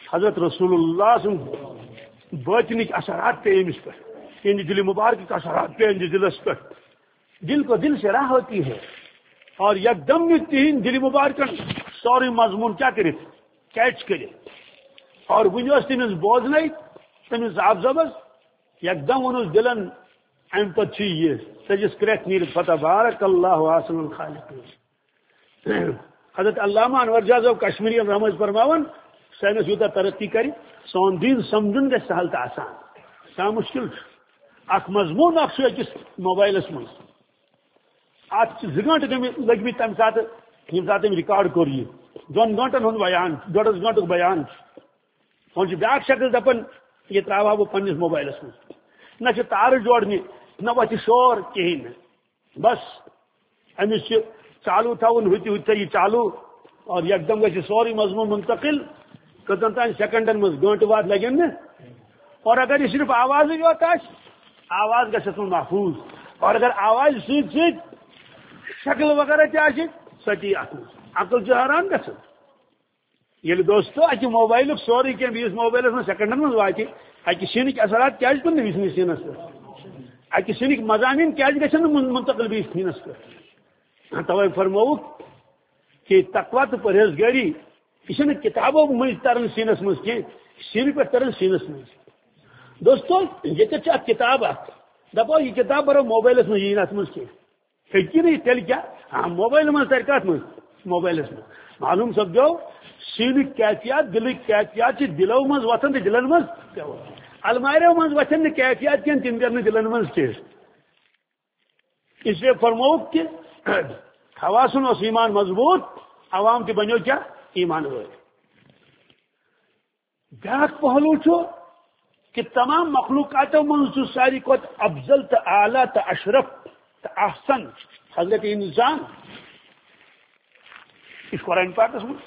حضرت رسول اللہ سن باطنک اثرات پہ امس پہ یعنی دل مبارک کا اثرات پہ دلس پہ دل کو دل سے راہ ہوتی ہے اور یک دم یہ تین دل مبارکن سوری مضمون کیا کرے کیچ کرے اور ونس تمس بوزن تمس آپ زبس یک دم ونس دلن ام پتہ یہ سجس کریک نیل فتح بارک اللہ حاصل الخالق حضرت علامہ انور جاز کشمیری رحمت فرماون سائنس یوتہ ترقی کر سون دین سمجھن گھر سہل تو آسان سا مشکل اخ مضمون اخ اکس موبائلس من ات زٕ گنٹہ لگ بھی تمہ سات یم سات ریکارڈ کور یہ دون گنٹن ہند بیان ڈوڑس گنٹک بیان وون بیاکھ شکل دپان یہ تراوا بہ پنس موبائلس من نہ تار جوڑنی نہ وت شور کہین بس امس چالو تھون ہوتی ہوتی یہ چالو اور یکدم گھر سوری مضمون منتقل کتن تان سیکنڈن مز گنٹ واد لگن نا اور اگر یہ صرف آواز یوت آواز گھس محفوظ اور اگر آواز ست ست شکل وغیرہ تہ ستی ات عقل چھ حیران گھن یل دوستو اتہ موبائل سوری کی بیس موبائلس من سیکنڈن مز وات اکہ سینک اثرات کیا کن بیس سینس پہ اکہ سینک مضامین کیا گھن منتقل بیس سینس پہ توے فرموک کہ تقوی تو پرہیزگاری یہ کتابوں مز تران سینس مز کی سین پہ تران سینس مز دوستو یہ کتاب ات دپو یہ کتاب برو موبائلس مز یہ ات مز کی ہیکی نہیں تیل کیا ہاں موبائل مز تر کت مز موبائلس مز معلوم سپدو سینک کیفیات دلک کیفیات دلو مز وتھان تو دلن مز الماریو مز وتھن نہ کیفیات کن تم کر دلن مز کی اس لیے فرموک کہ حواسن اس ایمان مضبوط عوام تہ بنو کیا ایمان وال بیاکھ پہلو چھو کہ تمام مخلوقاتوں من ساری کھت افضل تو اعلیٰ تو اشرف تو احسن حضرت انسان اس قرآن پاکس من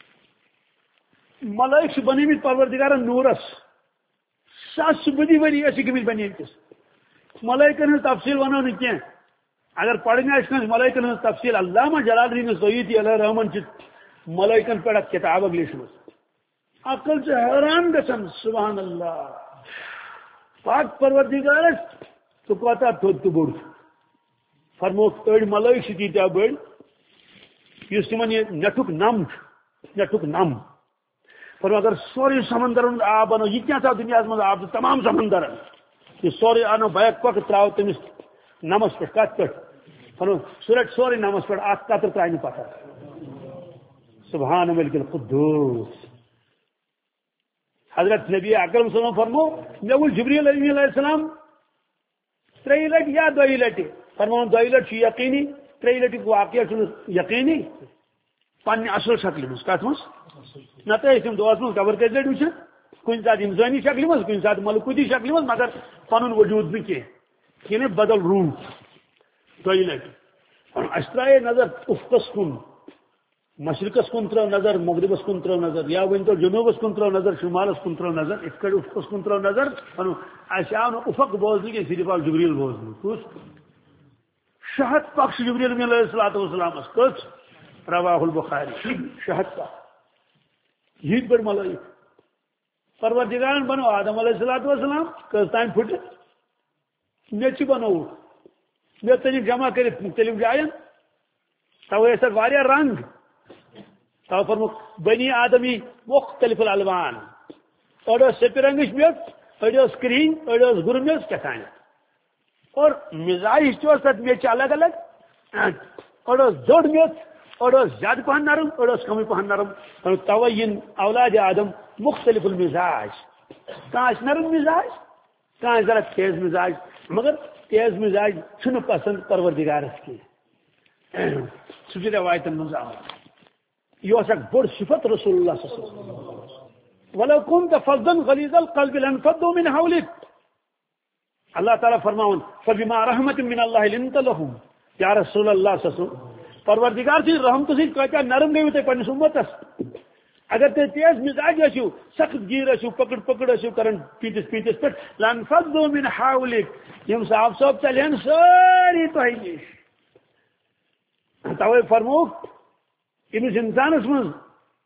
ملائک بنیمت پروردگار نورس ساس بدی وری اس گمت بنیمتس ملائکن ہن تفصیل ونو نہ کی اگر پڑھنے آس ملائکن ہن تفصیل علامہ جلال الدین سیوطی علیہ رحمن ملائکن پہ کتاب لیچمت عقل سے حیران گھن سبحان اللہ پاک پروردگارس تو کوتا تھوت تو بوڑ فرموک اڑ ملائک سے تیتیا بڑ اس تمن یہ نٹک نم نٹک نم فرمو اگر سوری سمندر آب انو یہ کیا تھا دنیا مز آب تمام سمندر یہ سوری انو بیک پک تراو تمس نمس پہ کت پہ فرمو سورٹ سوری نمس پہ اخ قطر ترائے پتہ سبحان ملک القدوس حضرت نبی اکرم صلی اللہ علیہ وسلم فرمو مے ول جبریل علیہ السلام تری لٹ یا دو لٹ فرمو دو لٹ یقینی تری لٹ واقعہ یقینی پنہ اصل شکل مز کت مز نت تم دہس مز خبر کت لٹ وچن کن سات انسانی شکل مز کن سات ملکوتی شکل مز مگر پن وجود نہ کی بدل روح دو لٹ اس ترائے نظر افقس کن مشرقس کن ترو نظر مغربس کن ترو نظر یا ون تو جنوبس کن ترو نظر شمالس کن ترو نظر ات کڑ افقس کن ترو نظر اس آو افق بوزن کی صرف آو جبریل بوزن کس شہد پخش جبریل علیہ الصلوۃ والسلام کس رواہ البخاری شہد پخش یہ بڑ ملائک پروردگار بنو آدم علیہ الصلوۃ والسلام کس تین پھٹ مے بنو مے تین جمع کرت مختلف جائن توے سر واریاہ رنگ تو فرمو بنی آدمی مختلف الالوان اڑ سپی رنگش میت اڑ کرہن اڑ گرمز کتان اور مزاج تک میچ الگ الگ اڑ دوڑ میت اڑ زیادہ پہن نرم اڑ کم پہن نرم توے ین اولاد آدم مختلف المزاج کان نرم مزاج کان ذرا تیز مزاج مگر تیز مزاج چھن پسند پروردگارس کی سب روایتن مز آمد یہ بڑ صفت رسول اللہ صلی اللہ علیہ وسلم ولو كنت فظا غليظ القلب لانفضوا من حولك اللہ تعالیٰ فرماؤن فبما رحمت من اللہ لنت لهم یا رسول اللہ صلی اللہ علیہ وسلم پروردگار سے رحمت سے کہتا نرم گئی تے پنس امتس اگر تے تیز مزاج اشو سخت گیر اشو پکڑ پکڑ اشو کرن پیتس پیتس پہ لانفضوا من حولك یم صاحب صاحب چلین ساری تو توے فرموک امس انسانس من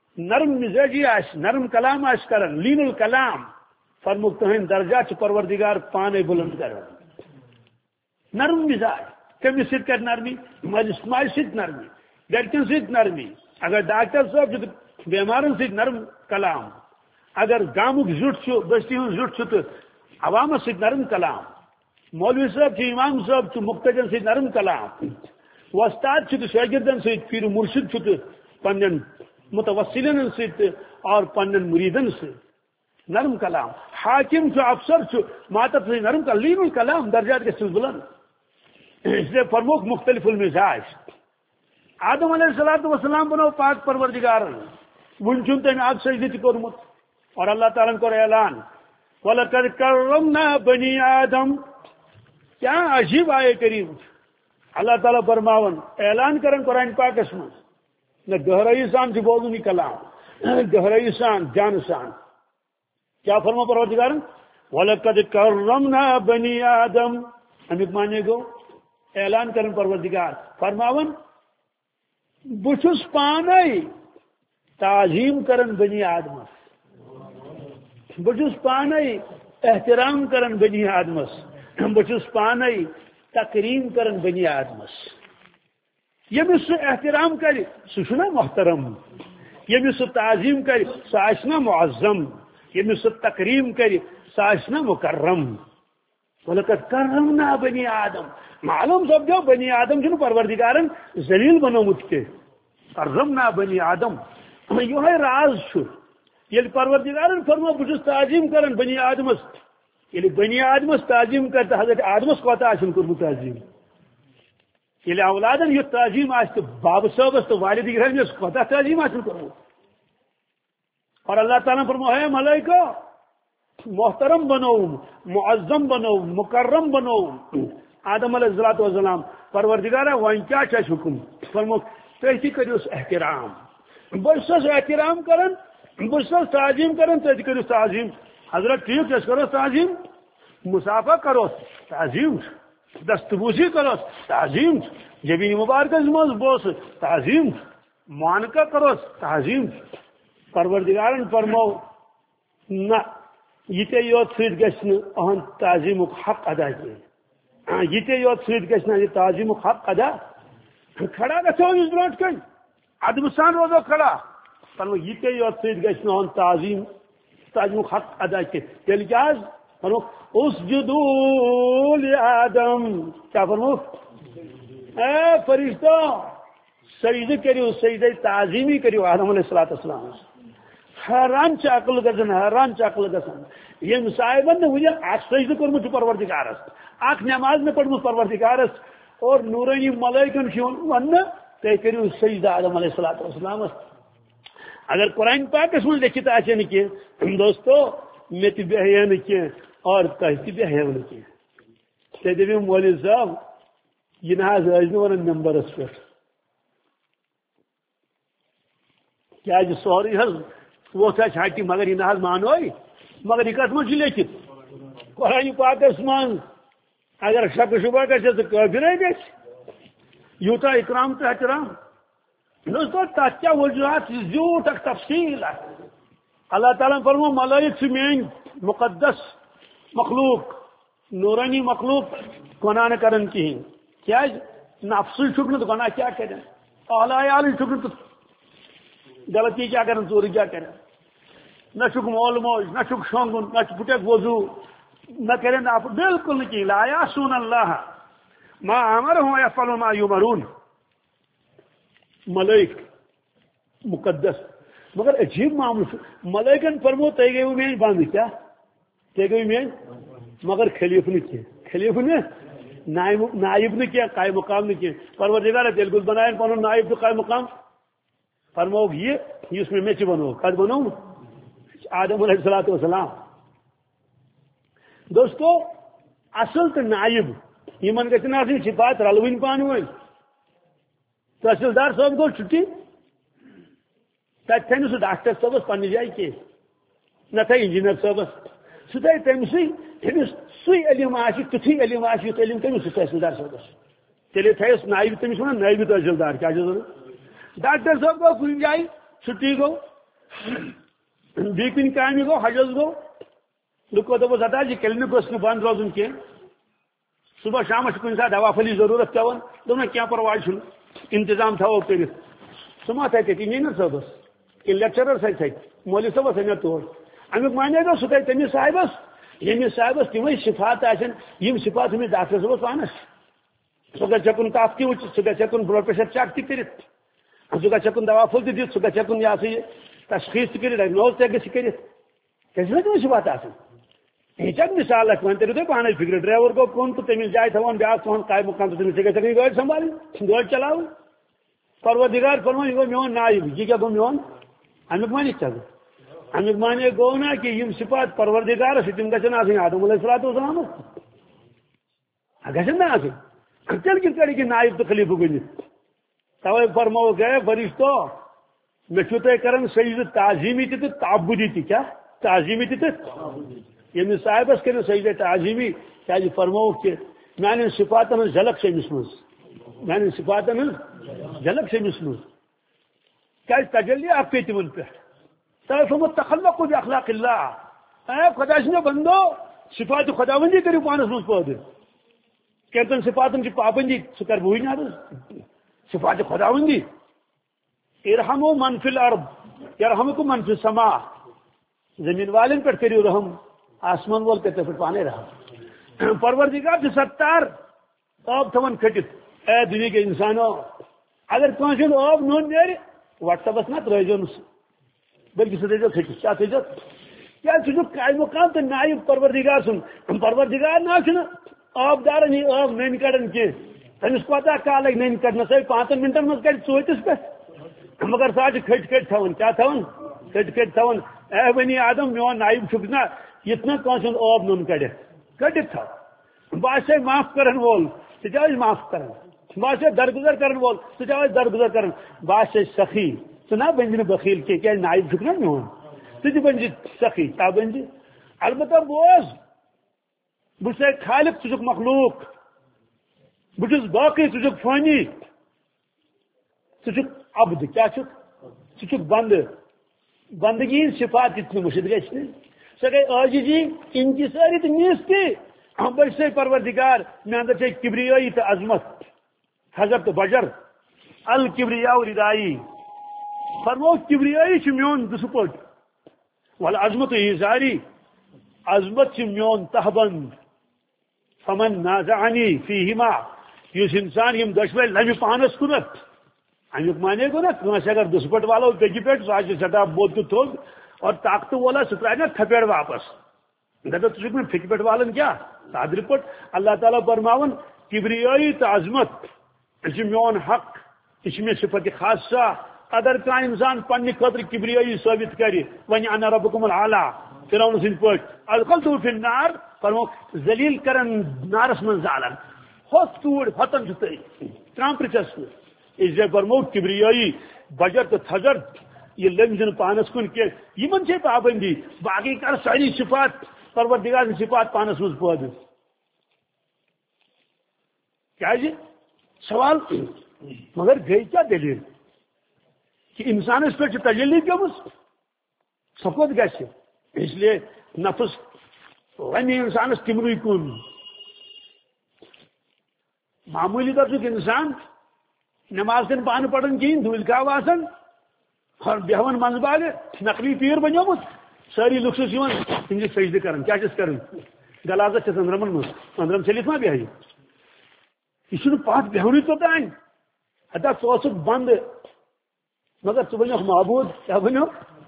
نرم مزاجی آس نرم کلام آس کرن لین الکلام فرموک تہند درجات چھ پروردگار پانے بلند کرن نرم مزاج کمس سۭتۍ کر نرمی مالس ماجہ سۭتۍ نرمی گرکن سۭتۍ نرمی اگر ڈاکٹر صاحب چھ بیمارن سۭتۍ نرم کلام اگر گامک زیٹ چھ بستی ہن زیٹ چھ تو عوامس سۭتۍ نرم کلام مولوی صاحب چھ امام صاحب چھ مقتدین سۭتۍ نرم کلام وستاد چھ تو شاگردن سۭتۍ پیر مرشد چھ تو پنن متوسلین سۭتۍ اور پنن مریدن سۭتۍ نرم کلام حاکم چھ افسر چھ ماتب سے نرم کلام لین الکلام درجات کے بلند اس لیے فرموک مختلف المزاج آدم علیہ الصلوۃ والسلام بنو پاک پروردگار ون چھ تم آپ سجدہ تہ کورمت اور اللہ تعالیٰ کور اعلان وَلَقَدْ كَرَّمْنَا بَنِي آدم کیا عجیب آئے کریم اللہ تعالیٰ فرماون اعلان کرن قرآن پاکس من نہ گہرائی سان چھ بولن یہ کلام گہرائی سان جان سان کیا فرما پروردگار وَلَقَدْ كَرَّمْنَا بَنِي آدم امیک مانے گو اعلان کرن پروردگار فرماون بچس پانے تعظیم کرن بنی آدمس بچس پانے احترام کرن بنی آدمس بچس پانے تکریم کرن بنی آدمس یمس سہ احترام کر سہ محترم یمس سہ تعظیم کر سہ معظم یمس سہ تکریم کر سہ مکرم وَلَقَدْ كَرَّمْنَا بَنِي آدم معلوم سپدو بنی آدم چھ پروردگارن ذلیل بنومت تہ کرمنا بنی آدم یہ راز یل پروردگارن فرمو بچس تعظیم کرن بنی آدمس یل بنی آدمس تعظیم کر حضرت آدمس کوتا آسن کورمت تعظیم یل اولادن یہ تعظیم آس تو باب صاحبس تو والد گرہمس کوتا تعظیم آسن کورمت اور اللہ تعالیٰ فرمو ہے ملائکہ محترم بنو معظم بنو مکرم بنو آدم علیہ الصلوۃ والسلام پروردگارہ وۄنۍ کیا چھ حکم فرمو تُہۍ تہِ کٔرِوس احترام بہٕ چھُس احترام کران بہٕ چھُس تعظیم کران تُہۍ تہِ کٔرِو تعظیم حضرت ٹھیک أسۍ کروس تعظیم مسافہ کروس تعظیم دستبوسی کروس تعظیم جبین مبارکس منٛز بوس تعظیم معانقہ کروس تعظیم پروردگارن فرمو نہ یہ تے یوت سۭتۍ گژھِ نہٕ اہن تعظیمُک حق ادا کینٛہہ یہ تے یوت سۭتۍ گژھِ نہٕ یہ تعظیمُک حق ادا کھڑا گژھو أمِس برونٛٹھ کَنۍ ادبہٕ سان روزو کھڑا فرمو یہ تے یوت سۭتۍ گژھِ نہٕ اہن تعظیم تعظیمُک حق ادا کینٛہہ تیٚلہِ کیٛاہ حظ فرموکھ اسجدوا لآدم کیا فرموکھ اے فرشتو سجدہ کٔرِو سجدہ تعظیمی کٔرِو آدم علیہ الصلوۃ والسلام حیران چھ عقل گژھان حیران چھ عقل گژھان یم صاحبن ونہِ اکھ سجدہ کوٚرمُت چھُ پروردگارس اکھ نماز مےٚ پٔرمٕژ پروردگارس اور نورانی ملائکن چھُ وننہٕ تُہۍ کٔرِو سجدہ آدم علیہ الصلوۃ والسلامس اگر قرآن پاکس منٛز لیکھِتھ آسہِ نہٕ کینٛہہ دوستو مےٚ تہِ بیٚہہِ نہٕ کینٛہہ اور تۄہہِ تہِ بیٚہیو نہٕ کینٛہہ تُہۍ دٔپِو مولوی صٲب یہِ نہ حظ ٲسۍ نہٕ ونان ممبرس پٮ۪ٹھ کیٛازِ سورُے حظ ووت اَسہِ ہٹہِ مگر یہِ نہ حظ مانوے مگر یہِ کتھ منٛز چھُ لیکھِتھ قرآن پاکس منٛز اگر شک شبہ گژھِ تہٕ کٲفرے گژھِ یوٗتاہ اکرام تہٕ احترام دوستو تتھ کیٛاہ وجوہات یہِ زیوٗٹھ اکھ تفصیل اکھ اللہ تعالیٰ فرمو ملائک چھِ میٲنۍ مقدس مخلوق نورانی مخلوق گۄناہ نہٕ کران کِہینۍ کیٛازِ نفسٕے چھُکھ نہٕ گۄناہ کیٛاہ کرن اعلیٰ عیالٕے چھُکھ نہٕ غلطی کیا کرن ژوٗرِ کیا کرن نہ چھُکھ مول موج نہ چھُکھ شۄنگُن نہ چھُ پھُٹیکھ وضوٗ نہ کرن آپ بالکل نہٕ کِہینۍ لا یعصوٗنَ اللّٰہ ما امرهم ویفعلون ما یؤمرون ملائک مقدس مگر عجیب معاملہ چھُ ملائکن فرمو تُہۍ گٔیوٕ میٲنۍ بنٛد کیٛاہ تُہۍ گٔیوٕ میٲنۍ مگر خلیٖف نہٕ کینٛہہ خلیٖف نہٕ نایب نایب نہٕ کینٛہہ قایہِ مقام نہٕ کینٛہہ پروردگارا تیٚلہِ گوٚژھ بناوٕنۍ پنُن نایب تہٕ قایہِ مقام فرموک یہ یس میں میچ بنو کد بنو آدم علیہ الصلوۃ والسلام دوستو اصل تو نائب یمن گژھن آسٕنۍ صفات رلوٕنۍ پانہٕ ؤنۍ تحصیلدار صٲب گوٚو چھُٹی تتہِ تھٲے نہٕ سُہ ڈاکٹر صٲبس پننہِ جایہِ کینٛہہ نہ تھٲے انجیٖنر صٲبس سُہ تھٲے تٔمسٕے ییٚمِس سُے علم آسہِ تیُتھُے علم آسہِ یُتھ علم تٔمِس سُہ تحصیلدار صٲبس تیٚلے تھٲیس نائب تٔمِس ونان نائب تحصیلدار کیٛاہ چھُ ضروٗرت ڈاکٹر صٲب گوٚو کُنہِ جایہِ چھُٹی گوٚو بی کن کامہ گو حجس گو لکو دس ہتا یہ کلینک گوس بند روزن کی صبح شام کن سات دوا پھلی ضرورت پیون دن کی پرواہ انتظام تھو کر سہ ما تھے انجینئر صبس کہ لیکچرر ست مولوی صبس ان تور امیک مانے گا سہ تمس صاحبس یمس صاحبس تم صفات آم صفات ہمیں ڈاکٹر صبس پانس سہ گھن کف تہ وچ سہ گھن بلڈ پریشر چیک تہ کرت سہ گھن دوا پھل تہ دت سہ گھن یہ سا یہ تشخیص تہ ڈائگنوز تہ گھ کرت کیسے تم صفات آسان یہ چھ مثال وی ترو تھی پانے فکر ڈرائیور گو کن تو تمس جائے تھوان بیاا تہن قائم مقام تو تمس گھن گاڑی سنبھال گاڑی چلاو پروردگار فرمو یہ گو میون نائب یہ کیا گو میون امیک معنی کیا گو امیک معنی گو نا کہ یم صفات پروردگار تم گھن آسن آدم علیہ الصلوۃ والسلام گھن نا آسن تیل کت کڑ کہ نائب تو خلیفہ بنت توے فرمو گئے فرشتو مے چھو تہ کران سجدہ تعظیمی تہ تعبدی تہ کیا تعظیمی تہ یمس صاحبس کر سجدہ تعظیمی کیا فرمو کہ میان صفاتن جھلک سمس مز میان صفاتن جھلک سمس مز کیا تجلی آپ پہ تمن پہ تو فرمو تخلق باخلاق اللہ اے خدا سند بندو صفات خداوندی کرو پانس مز پود کیتن صفاتن کی پابندی سہ کر بوئی نا صفات خداوندی ارحموا من فی الارض یرحمکم من فی السماء زمین والن پہ کرو رحم آسمان وول کتے پہ پانے رہا پروردگار سے ستار آب تھون کھٹت اے دنیا کے انسانوں اگر کنس آب نون نیرِ واٹس ایپس نہ ترجو بلکہ سہ تھو کھٹس کیا تھو کیا سہ قائم مقام تو نائب پروردگار سن پروردگار نا آب دارن یہ آب نن کڑان کی تمس کوتاہ کال لگہ نن کڑنس پانچن منٹن مز کڑ ژوتس پہ مگر سہ کھٹ کھٹ تھون کیا تھون کھٹ کھٹ تھون اے بنی آدم میون نائب چھک نا یتنا کانس آب نون کڑ کڑت تھو باسے معاف کرن وول سہ معاف کران باسے درگزر کرن وول سہ درگزر کران باسے سخی ثہ نا بن بخیل کی کیا نائب چھک نا میون ثہ تہ بن سخی کیا بن البتہ بوز بس خالق ثک مخلوق بس باقی ثک فانی ثک عبد کیا ثک بند بندگی صفات اتنی مشد گھن سہ گئی عاجزی انکساری تو نیستی بس سے پروردگار مے اندر چھ کبریائی تو عظمت حضرت بجر الکبریا ردائی فرمو کبریائی چھ میون دسپٹ والعظمت ایزاری عظمت چھ میون تہبند فمن نازعنی فیہما اس انسان یم دشوے لمہ پانس کنت امیک مانے گو نا کنس اگر دسپٹ والو دگی پہ سہ سٹھا بود تو تھوک اور طاقت والا سہ ترائے نا تھپیڑ واپس دپا ٹھیک نا پھک پہ والن کیا تادر پٹ اللہ تعالیٰ فرماون کبریائی تو عظمت یہ میون حق یہ مے صفت خاصہ اگر کان انسان پنہ خاطر کبریائی ثابت کر ون انا ربکم الاعلی فرعون سند پٹ ادخلتو فی النار فرمو ذلیل کرن نارس من زالن ہوت توڑ فتن چھ ٹمپریچرس اس جائے فرمو کبریائی بجر تو تھزر یہ لمزن پانس کن کی یمن چھ پابندی باقی کر ساری صفات پروردگار صفات پانس مز پود کیا جی سوال مگر گئی کیا دلیل کہ انسان اس پہ تجلی گمس سپود گھس اس لیے نفس ون انسانس تمن کن معمولی درجک انسان نماز کن پان پڑھن کہین دھول کاو آسان اور بیہون منز باغ نقلی پیر بنیومت ساری لکھ تم سجدہ کران کیا کران غلازت اندرمن مز اندرم چلت ما بیاہی یہ پات بیہونی توتان حتیٰ ثوسک بند مگر ثہ بنو معبود کیا بنو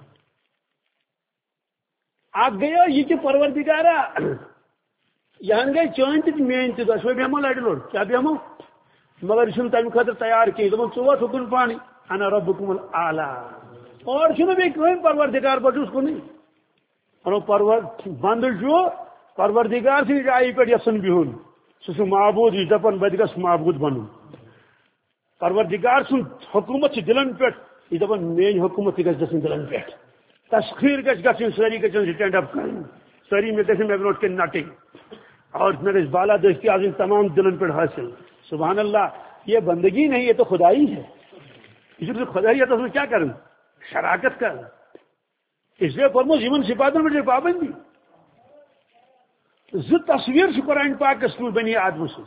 اک گیا یہ کہ پروردگارا یہ گئی چون تہ مین تہ دشوے بیہمو لڑ لوڑ کیا بیہمو مگر یہ تمہ خاطر تیار کی دپن ژٕ ووت ہکن پانی انا ربکم الاعلی اور بی کہیں پروردگار بچوس کن پرور بند پروردگار سی جائے پہ یسن بہن سہ معبود یہ دپان بہ گھس معبود بن پروردگار سن حکومت دلن پہ یہ دپان میری حکومت تہ گھس گژھن دلن پہ تسخیر گھس گژھن ساری گژھن سٹینڈ اپ کریں ساری مے گژھن مے برونٹ کن نٹنگ اور مے گژھِ بالا دستی آسن تمام دلن پہ حاصل سبحان اللہ یہ بندگی نہیں یہ تو خدائی ہے یہ خدائی ہے تو اس میں کیا کریں شراکت کر اس لیے فرمو یمن صفاتن میں پابندی ز تصویر قرآن پاکس میں بنی آدم سن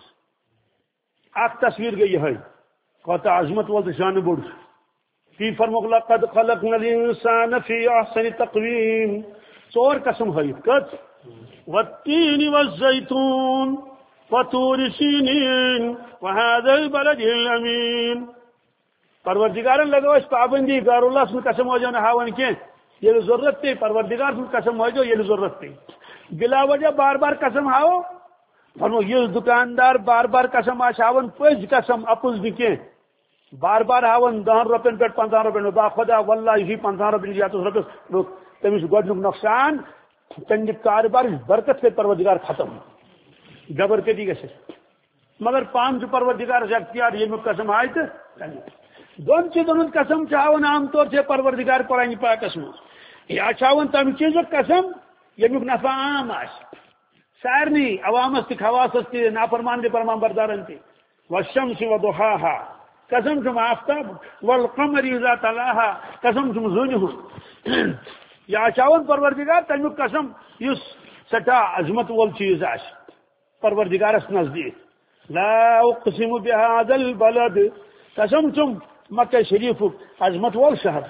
اخ تصویر گئی یہ کوتا عظمت وول شان بوڑ فی فرموک لقد خلقنا الانسان فی احسن تقویم ژور قسم ہائت کت والتین والزیتون وطور سینین وهذا البلد الامین پروردگارن لگو اس پابندی غیر اللہ سن قسم ہو جانا ہاون کی یہ ضرورت تھی پروردگار سن قسم ہو جو یہ ضرورت تھی بلا وجہ بار بار قسم ہاو فرمو یہ دکاندار بار بار قسم آشاون پز قسم اپز نکے بار بار ہاون دہن روپین پہ پندہ روپین با خدا واللہ یہ پندہ روپین یا تو روپیس تمس گوڈنک نقصان تمہ کاروبار برکت پہ پروردگار ختم جبرکتی گھس مگر پان چھ پروردگار اختیار یہ قسم آئے تو دون چیزن قسم چاون عام طور سے پروردگار قرآن پاکس مز یا چاون تم چیز قسم یمیک نفع عام آس سارنی عوامس تہ خواصس تہ نافرمان تہ فرمان بردارن تہ والشمس وضحاها قسم چھم آفتاب والقمر اذا تلاها قسم چھم زون یا چاون پروردگار تمیک قسم اس سٹھا عظمت وول چیز آس پروردگارس نزدیک لا اقسم بهذا البلد قسم چھم مکہ شریف عظمت وول شہر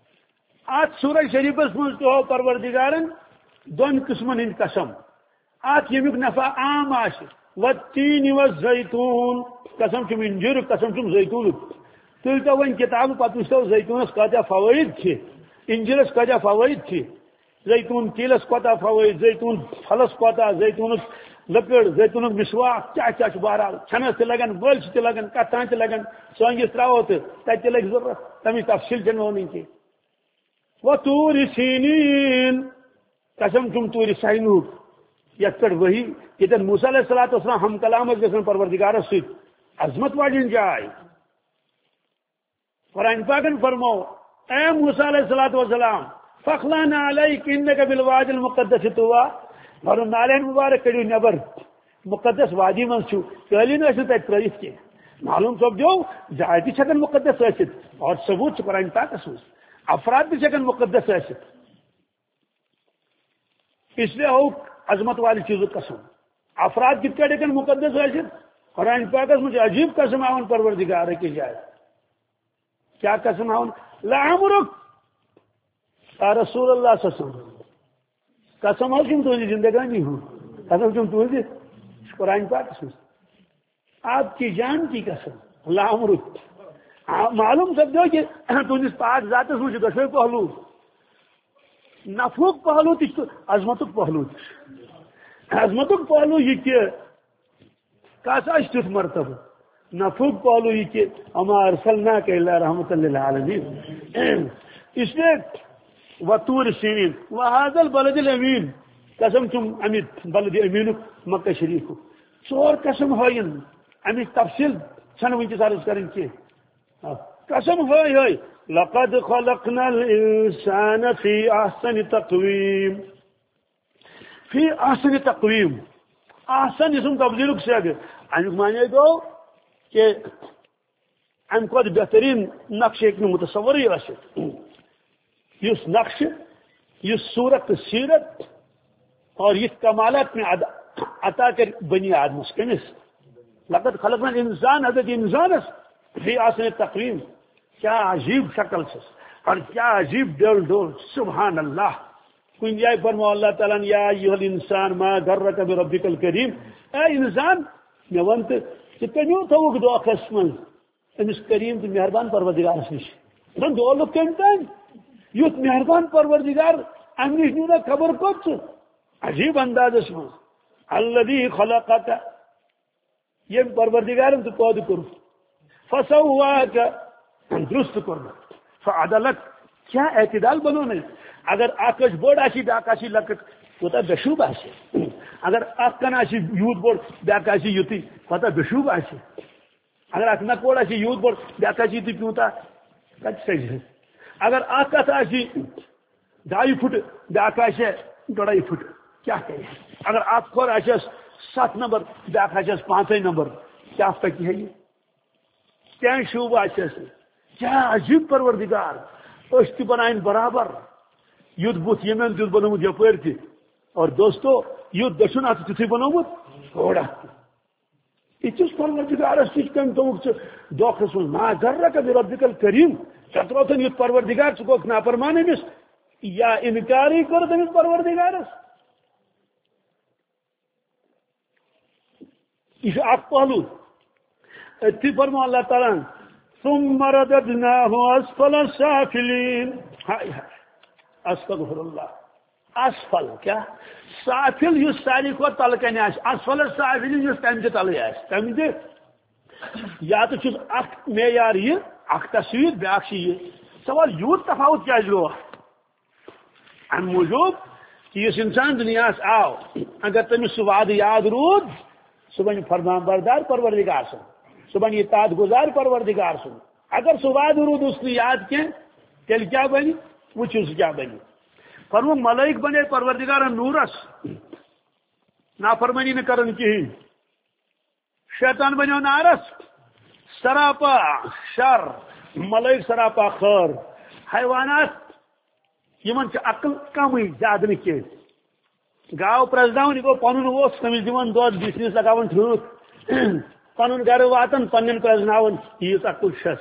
آت سورہ شریفس مز تو پروردگارن دون قسمن ہند قسم آت یمیک نفع عام آس والتین والزیتون قسم چھم انجیر قسم چھم زیتون تل تو ون کتاب پتہ وچھو زیتونس کتہ فوائد چھ انجیرس کتہ فوائد چھ زیتون تیلس کتہ فوائد زیتون پھلس کتہ زیتون لکڑ زیتون مسواک کیا کیا بہرحال چھنس تہ لگان بلچ تہ لگان کتان تہ لگان سونگس تراو تو تتہ لگ ضرورت تمچ تفصیل چھ ونن کی وطور سینین قسم چھم طور سینوک یت پہ وہی یتن موسیٰ علیہ الصلوۃ والسلام ہم کلام گھن پروردگارس ست عظمت واجن جائے قرآن پاکن فرمو اے موسیٰ علیہ الصلوۃ والسلام فخلعنا علیک انک بالوادی المقدس طویٰ اور نالین مبارک کڑو نبر مقدس وادی من چھو قالین ٲسِو تتہِ ترٲیِتھ کینٛہہ معلوم سپدیو جایہِ تہِ چھکن مقدس ٲسِتھ اور ثبوت چھُ قرآن پاکس منٛز افراد تہِ چھکن مقدس ٲسِتھ اس لیے ہوک عظمت والی چیزوں قسم افراد کت پہ ہیکن مقدس ٲسِتھ قرآن پاکس مجھے عجیب قسم آون پروردگار کی جائے کیا قسم آون لعمرک یا رسول اللہ صلی اللہ علیہ وسلم قسم ہو تم تہذی زندگانی ہوں قسم تم تہذی قرآن پاکس مجھ آپ کی جان کی قسم لعمرک معلوم سپدو کہ تہندس پاک ذاتس مجھے دشوئی پہلو نفوک پہلو تہ عظمتک پہلو عظمت پہلو یہ کہ کس آس تیت مرتبہ نفوک پہلو یہ کہ اما ارسلناک الا رحمۃ للعالمین اس لیے وطور سینین وهذا البلد الامین قسم چھم امت بلد امین مکہ شریف ژور قسم ہائن امیچ تفصیل چھن ونکس عرض کریں کی قسم ہائی ہائی لقد خلقنا الانسان فی احسن تقویم فی احسن تقویم احسن اسم تبدیل سے اگر امیک معنی گو کہ ام کھت بہترین نقش ایک متصور ہی ٲسِتھ اس نقش اس صورت سیرت اور یہ کمالات میں عطا کر بنی آدمس کمس لقد خلقنا الانسان حضرت انسانس فی احسن تقویم کیا عجیب شکل سے اور کیا عجیب ڈول ڈول سبحان اللہ کن جائے فرمو اللہ تعالیٰ یا ایھا الانسان ما غرک بربک الکریم اے انسان میں ونت کہ کمیو تھوک دھوکھس من امس کریم تو مہربان پروردگارس نش دن دولت کم تین یت مہربان پروردگار ام نش نیرا خبر کت عجیب اندازس من الذی خلقک یم پروردگارم تو پود کر فسواک درست کرنا فعدلک کیا اعتدال بنو نہیں اگر آکش بوڑ آسی بیاکاسی لکٹ کوتا بشوب آسی اگر آکن آسی یوت بوڑ بیاکاسی یوتی کوتا بشوب آسی اگر آکنا کوڑ آسی یوت بوڑ بیاکاسی یوتی کیوتا کچھ سجھ ہے اگر آکت آسی ڈائی فٹ بیاکاسی ڈوڑائی فٹ کیا کہے اگر آپ کھور آسی سات نمبر بیاکاسی پانچ نمبر کیا فکی ہے یہ کیا شوب آسی کیا عجیب پروردگار اشتی بنائن برابر یت بت یمن تیت بنوت یپر تہ اور دوستو یت دچھن ات تتھے بنوت تھوڑا اتس پروردگارس نش کم تھوک دھوکھس من ما ذرک بربک الکریم ژےٚ تروتن یت پروردگار ژٕ گوکھ نافرمان أمس یا انکارے کور تمس پروردگارس یہ اخ پہلو اتھی فرمو اللہ تعالیٰ ثم رددناه اسفل السافلين ہائے ہائے استغفر اللہ اسفل کیا سافل یس ساری کو تل کن اسفل السافلين یس تم تہ تل تم تہ یا تو اخ معیار یہ اخ تصویر بیاکھ یہ سوال یوت تفاوت کیا گو ام موجود کہ اس انسان دنیا آو اگر تمس سہ وعدہ یاد رود سہ بن فرمان بردار پروردگار سن سہ بن اطاعت گزار پروردگار سن اگر سہ وعدہ رود اس نے یاد کی تیل کیا بنی وچو سہ کیا بنی فرمو ملائک بنے پروردگار نورس نافرمانی نہ کرن کہین شیطان بنو نارس سراپا شر ملائک سراپا خیر حیوانات یمن چھ عقل کم زیادہ نہ کی گاو پرزداون یہ گو پن اس تمس دان دود بسنس لگاون ٹھوک پن گھر واتن پن پرزناون ییژ عقل چھس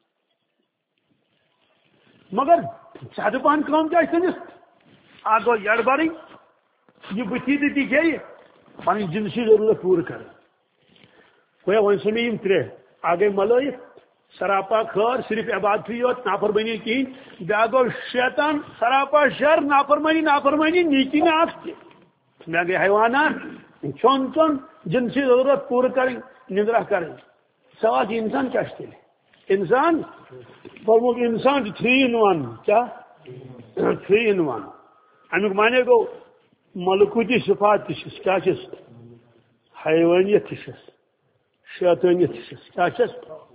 مگر زیادہ پہن کم کیا تمس آ گو یڑ بڑی یہ بتی تی گئی پن جنسی ضرورت پور کر گویا ون سن یم ترے آ گئی ملائک سراپا خیر صرف عبادت یوت نافرمانی کہین بیا گو شیطان سراپا شر نافرمانی نافرمانی نیکی نہ آپ بیا گئی حیوانات چون چون جنسی ضرورت پور کریں نندرا کریں سوال انسان کیا تیل انسان فرمو انسان تھری ان ون کیا تھری ان ون امیک مانے گو ملکوتی صفات تشس کیا چس حیوانیت تشس شیطانیت تشس کیا چس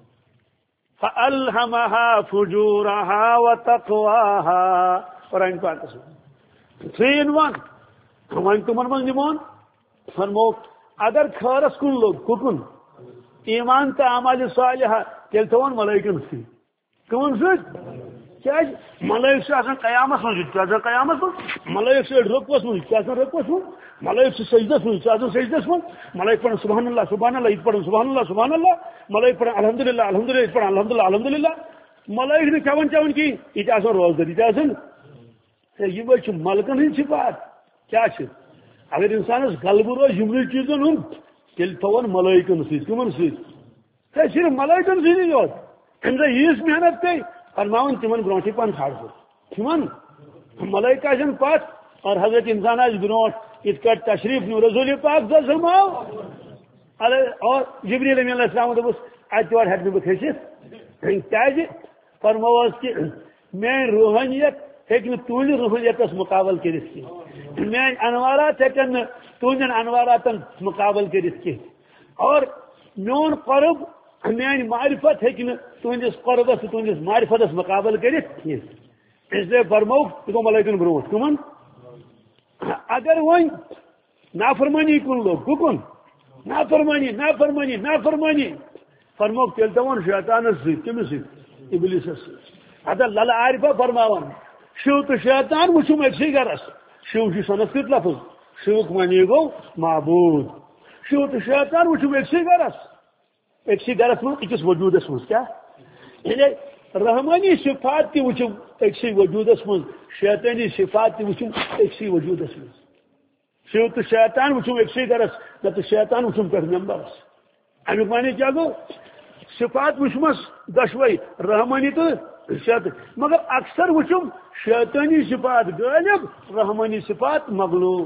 فَأَلْهَمَهَا فُجُورَهَا وَتَقْوَاهَا قرآن پاک تھری ان ون ون تمن من نمون فرمو اگر خیرس کن لوگ ککن ایمان تو اعمال صالحہ تیل تھون ملائکن سی کمن سی کیا ملائک سے آسان قیامت من کیا قیامت من ملائک سے رکوس من کیا رکوس من ملائک سے سجدس من کیا سجدس من ملائک پڑھن سبحان اللہ سبحان اللہ پڑھن سبحان اللہ سبحان اللہ ملائک پڑھن الحمدللہ الحمدللہ پڑھن الحمدللہ الحمدللہ ملائک نے کھون چون کی یہ آسان روزدار یہ آسان یہ ملکن ہند صفات کیا اگر انسانس غلبہ روز یمن چیزن ہند تیل تھون ملائکن ست کمن ست صرف ملائکن سی یوت ام سا یس محنت کر فرماون تمن برونٹھی پن کھاڑ تمن ملائکہ آن پت اور حضرت انسان آس برونٹ ات کٹ تشریف نیو رسول پاک فرماو اور جبریل امین علیہ السلام دس ات یور ہیکہ بہ کھست کیازِ فرموس کہ میان روحانیت ہیکہ تہند روحانیتس مقابل کرت کی میان انوارات ہیکن تہندین انواراتن مقابل کرت کی اور میون قرب میان معرفت ہیکہ تہندس قربس تہندس معرفتس مقابل کرت کی اس لیے فرموک یہ گو ملائکن برونٹ کمن اگر ون نافرمانی کن لوگ ککن نافرمانی نافرمانی نافرمانی فرموک تیل تون شیطانس ست کمس ست ابلیسس ست ادا لل عارفہ فرماون شیو تو شیطان وچھم اکسی گرس شیو چھ سنسکرت لفظ شیوک معنی گو معبود شیو تو شیطان وچھم اکسی گرس اکسی گرس من اکس وجودس من کیا یعنی رحمانی صفات تہ وچھم اکسی وجودس من شیطانی صفات تہ وچھم اکسی وجودس من شیو تو شیطان وچھم اکسی گرس نہ تو شیطان وچھم کر ممبرس امیک معنی کیا گو صفات وچھمس دشوئی رحمانی تو شیطان مگر اکثر وچھم شیطانی صفات غالب رحمانی صفات مغلوب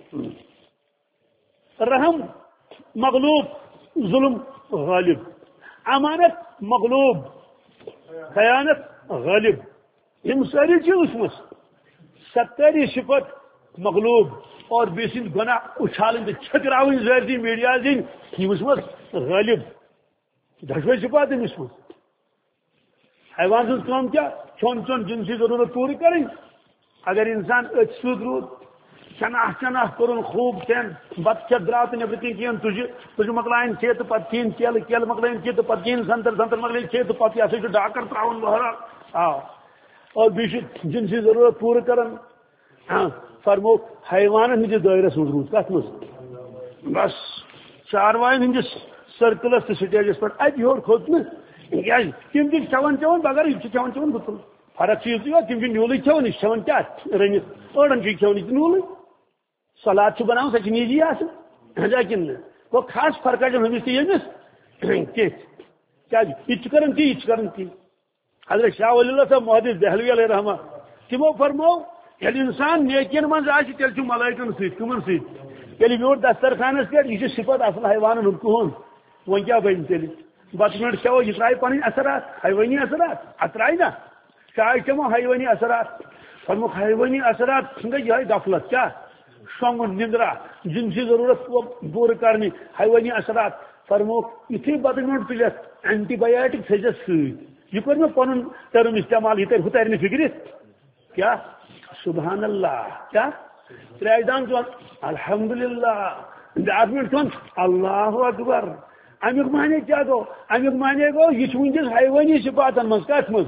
رحم مغلوب ظلم غالب امانت مغلوب خیانت غالب یہ ساری چیز وچھمس ستاری صفت مغلوب اور بیسن گناہ اچھالن چھکراون زیادتی میڈیا دن یہ وچھمس غالب دشوئی صفات وچھمس حیوان سن کام کیا چون چون جنسی ضرورت پوری کریں اگر انسان ات سود رود چناہ چناہ کرن خوب کھین بت چھ درات نبر کن کھین تجھ تجھ مکلائن چھ تو پت کھین کیل کیل مکلائن چھ تو پت کھین سنتر سنتر مکلائن چھ تو پت یہ ڈاکر تراون بہر آ اور بیش جنسی ضرورت پور کرن ہاں فرمو حیوان ہندس دائرس مز روز کت مز بس چاروائن ہندس سرکلس تو سٹیجس پہ ات یور کھوت نا تم تھی کھان چون مگر یہ کھان چون بالکل فرق چیز یہ تم نیولے کھان یہ کھان کیا رنت اڑن کھان یہ نیولے سلاد بنا سہ نیجی آ کن گو خاص فرق ہمس تو یمس کیا یہ کران تی یہ کران تی حضرت شاہ ولی اللہ صاحب محدث دہلوی علیہ رحمہ تمو فرمو یل انسان نیکین من آ تیل ملائکن ست کمن ست یل یور دسترخانس پہ یہ صفت اصل حیوان کہن وہ کیا بن تیل بت منٹ کھو یہ ترائے پن اثرات حیوانی اثرات اترائی نا چائے چمو حیوانی اثرات فرمو حیوانی اثرات گئی یہ غفلت کیا شونگن نندرا جن کی ضرورت پور کرنی حیوانی اثرات فرمو یتھی بت منٹ تلت اینٹی بایوٹک تھجس ست یہ کر میں پن ٹرم استعمال یہ ہو تر فکر کیا سبحان اللہ کیا ترائدان چون الحمدللہ بیاکھ منٹ چون اللہ اکبر امیک معنی کیا گو امیک معنی گو یہ ونکس حیوانی صفاتن مز کت مز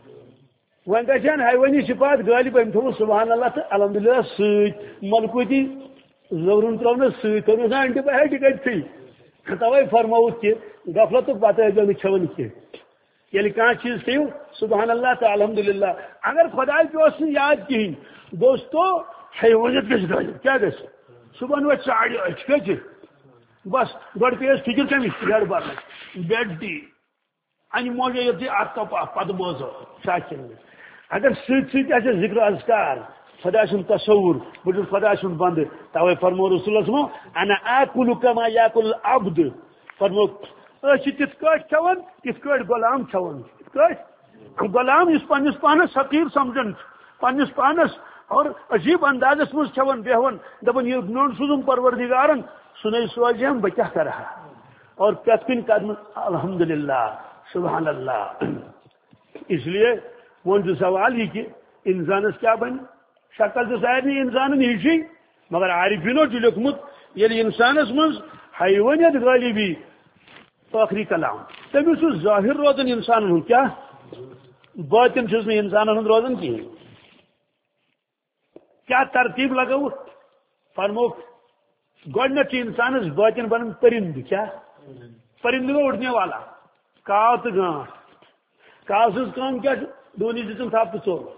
ون گھن حیوانی صفات غالب ام تھو سبحان اللہ تو الحمدللہ ست ملکوتی زورن ترونس ست تھوس اینٹی بایوٹک اتھی توے فرموت کہ غفلت پتہ گو کھون کی یل کھانا چیز کھیو سبحان اللہ تو الحمدللہ اگر خدا پہ یاد کہین دوستو حیوانیت گھس غالب کیا گھس صبح وہ چاڑ کچھ بس گۄڈٕ پیس فکر کمس بیڈ برن بیڈ ٹی ان موجود یہ ات پتہ بوزو شاکن اگر ست ست آ ذکر اذکار خدا سن تصور بہت خدا سن بند توے فرمو رسول اللہ صلی اللہ علیہ وسلم انا آکل کما یاکل العبد فرمو تت کٹ کھان تت غلام کھان تت غلام اس پنس پانس حقیر سمجھان پنس پانس اور عجیب اندازس مز کھان بیہون دپان یہ میون سوزم پروردگارن سنئی سوچ ہم بہ کیا کرا اور پت کن قدم الحمدللہ سبحان اللہ اس لیے ون جو سوال یہ کہ انسانس کیا بن شکل تو سارے انسان ہی مگر عارفینو لکھمت یل انسانس مز حیوانیت غالبی آخری کلام تمس ظاہر روزان انسان ہند کیا باطن چھ انسان ہند روزان کہین کیا ترتیب لگو فرمو گوڈنیت انسانس باطن بنن پرند کیا پرند گو اڑنے والا کاو تو گانٹ کاو سز کام کیا دونی دتم تھپ تو ژور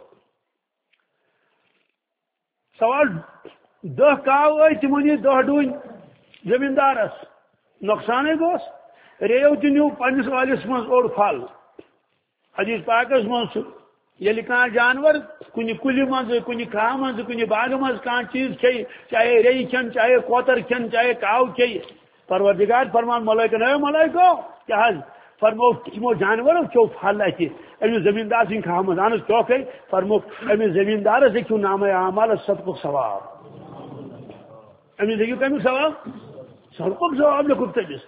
سوال دہ کاو آئی تمو نی دہ ڈون زمیندارس نقصانے گوس ریو تہ نیو پنس والس من اوڑ پھل حدیث پاکس من یل کان جانور کن کل مز کن کھاہ مز کن باغ مز کان چیز کھے چاہے ری کھن چاہے کوتر کھن چاہے کاو کھے پروردگار فرمان ملائکن اے ملائکو کیا حض فرمو تمو جانور کھو پھل اتہ امس زمیندار سن کھاہ مز اہن کھو کھے فرمو امس زمیندارس ہیکو نام اعمال صدقک ثواب امس ہیکو کمیک ثواب صدقک ثواب لکھو تمس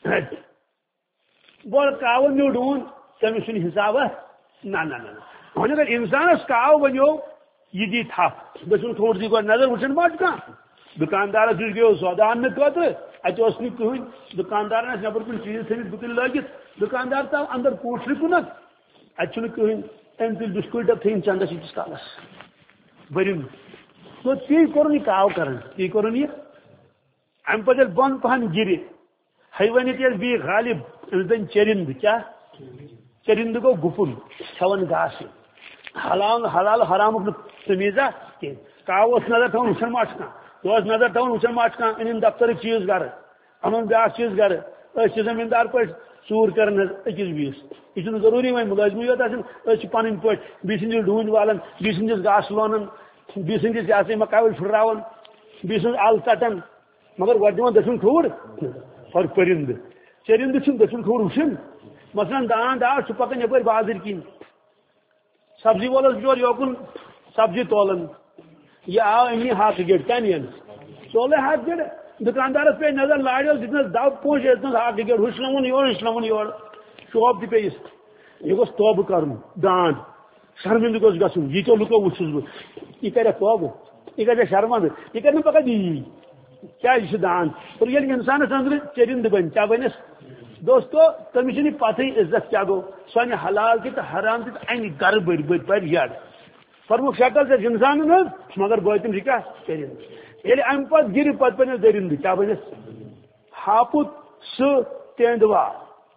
بول کاو نیو ڈون تمس چھ حساب نہ نہ نہ وۄنۍ اگر انسانس کاو بنو یہ دی تھپ گھن تھوڑ دی گۄڈٕ نظر وچھن ما کانٛہہ دکاندارس نش گیو سودا اننہٕ خٲطرٕ اتہِ اوس نہٕ کٕہٕنۍ دکاندارن آسہِ نٮ۪بر کُن چیٖز تھٲومٕتۍ بُکِنۍ لٲگِتھ دکاندار تاو اندر پوٗنٛسہٕ کُنتھ اتہِ چھُنہٕ کٕہٕنۍ أمۍ تُلۍ بِسکوٗٹ ڈبہٕ تھٲیِن چندس ییٖتِس کالس بٔرِم تو تی کوٚرُن یہِ کاو کران تی کوٚرُن یہِ امہِ پتہٕ ییٚلہِ بۄن پہن گِرِ حیوانیت ییٚلہِ بیٚیہِ غالب أمِس دٔنۍ چرند کیٛاہ چرند گوٚو گُپُن کھٮ۪وان گاسہٕ حلال حلال حرامک تمیزہ کہیں کاو اس نظر تھون وچھن ما کھانا تو نظر تھون وچھن ما کھانا ان دفتر چیز گھر ان بیاکھ چیز گھر اس زمیندار پہ ژوٗر کران أکِس بیٚیِس یہ چھُنہٕ ضروٗری وۄنۍ مُلٲزمٕے یوت آسان أسۍ چھِ پنٕنۍ پٲٹھۍ بیٚیہِ سٕنٛدِس ڈوٗنۍ والان بیٚیہِ سٕنٛدِس گاسہٕ لونان بیٚیہِ سٕنٛدِس یہ سا یہِ مکاوٕج پھٕٹراوان بیٚیہِ سٕنٛز ال ژٹان مگر گۄڈٕ دِوان دٔچھُن کھوٚوُر اور پٔرِنٛدٕ چٔرِنٛدٕ چھُنہٕ دٔچھُن کھوٚوُر وٕچھُن مثلاً داند آو چھُ پکان یپٲرۍ بازٕرۍ کِنۍ سبزی وولس بچور یوکن سبزی تولن یہ آو امی ہاتھ گیٹ کیا نین چولے ہاتھ گیٹ دکاندارس پہ نظر لاڑو دتنس دو پوش دتنس ہاتھ گیٹ ہشلمون یور ہشلمون یور شوب تہ پیس یہ گوس توبہ کرن داند شرمند گوس گژھن یہ تو لوکو وچھس بہ یہ کرے توبہ یہ کرے شرمند یہ کرے پکا دی کیا یہ داند اور یہ انسان اندر چرند بن کیا بنس دوستو تمس پتہ عزت کیا گو سانہ حلال تہ حرام تہ ان گر بر بر پر یاد فرمو شکل سے انسان مگر بٲتِن کیا چرند ییٚلہِ امہِ پتہٕ گِرِ پتہٕ بنس درند کیا بنس ہاپُت سُہ تیندوا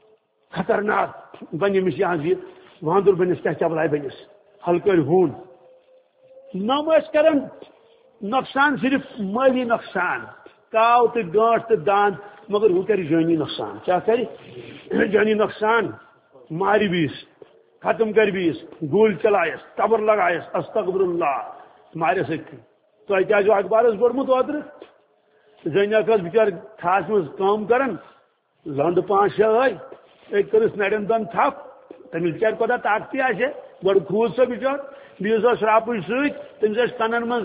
خطرناک بن أمِس یہِ حظ یہِ وانٛدُر بنس کیا چبلاے بنس ہلکٲرۍ ہوٗن نم ٲسۍ کران نۄقصان صرف مٲلی نۄقصان کاو تہٕ گٲنٛٹھ تہٕ داند مگر وہ کر جٲنی نۄقصان کیا کر جٲنی نۄقصان مارِ بیس ختم کر بیس گوٗلۍ چلایس قبر لگایس استغفر اللہ مارس أتھی تۄہہِ کیٛاہ چھُ اخبارس پوٚرمُت اوترٕ زٔنۍ اکھ ٲس بِچٲر تھاہس منٛز کٲم کران لنڈٕ پانٛژھ شےٚ ٲے أکۍ کٔرٕس نرٮ۪ن دۄن تھپھ تٔمِس بِچارِ کوتاہ طاقتی آسہِ گۄڈٕ کھوٗژ سۄ بِچٲر بیٚیِس ٲس شراپٕچ سۭتۍ تٔمِس ٲسۍ کَنن منٛز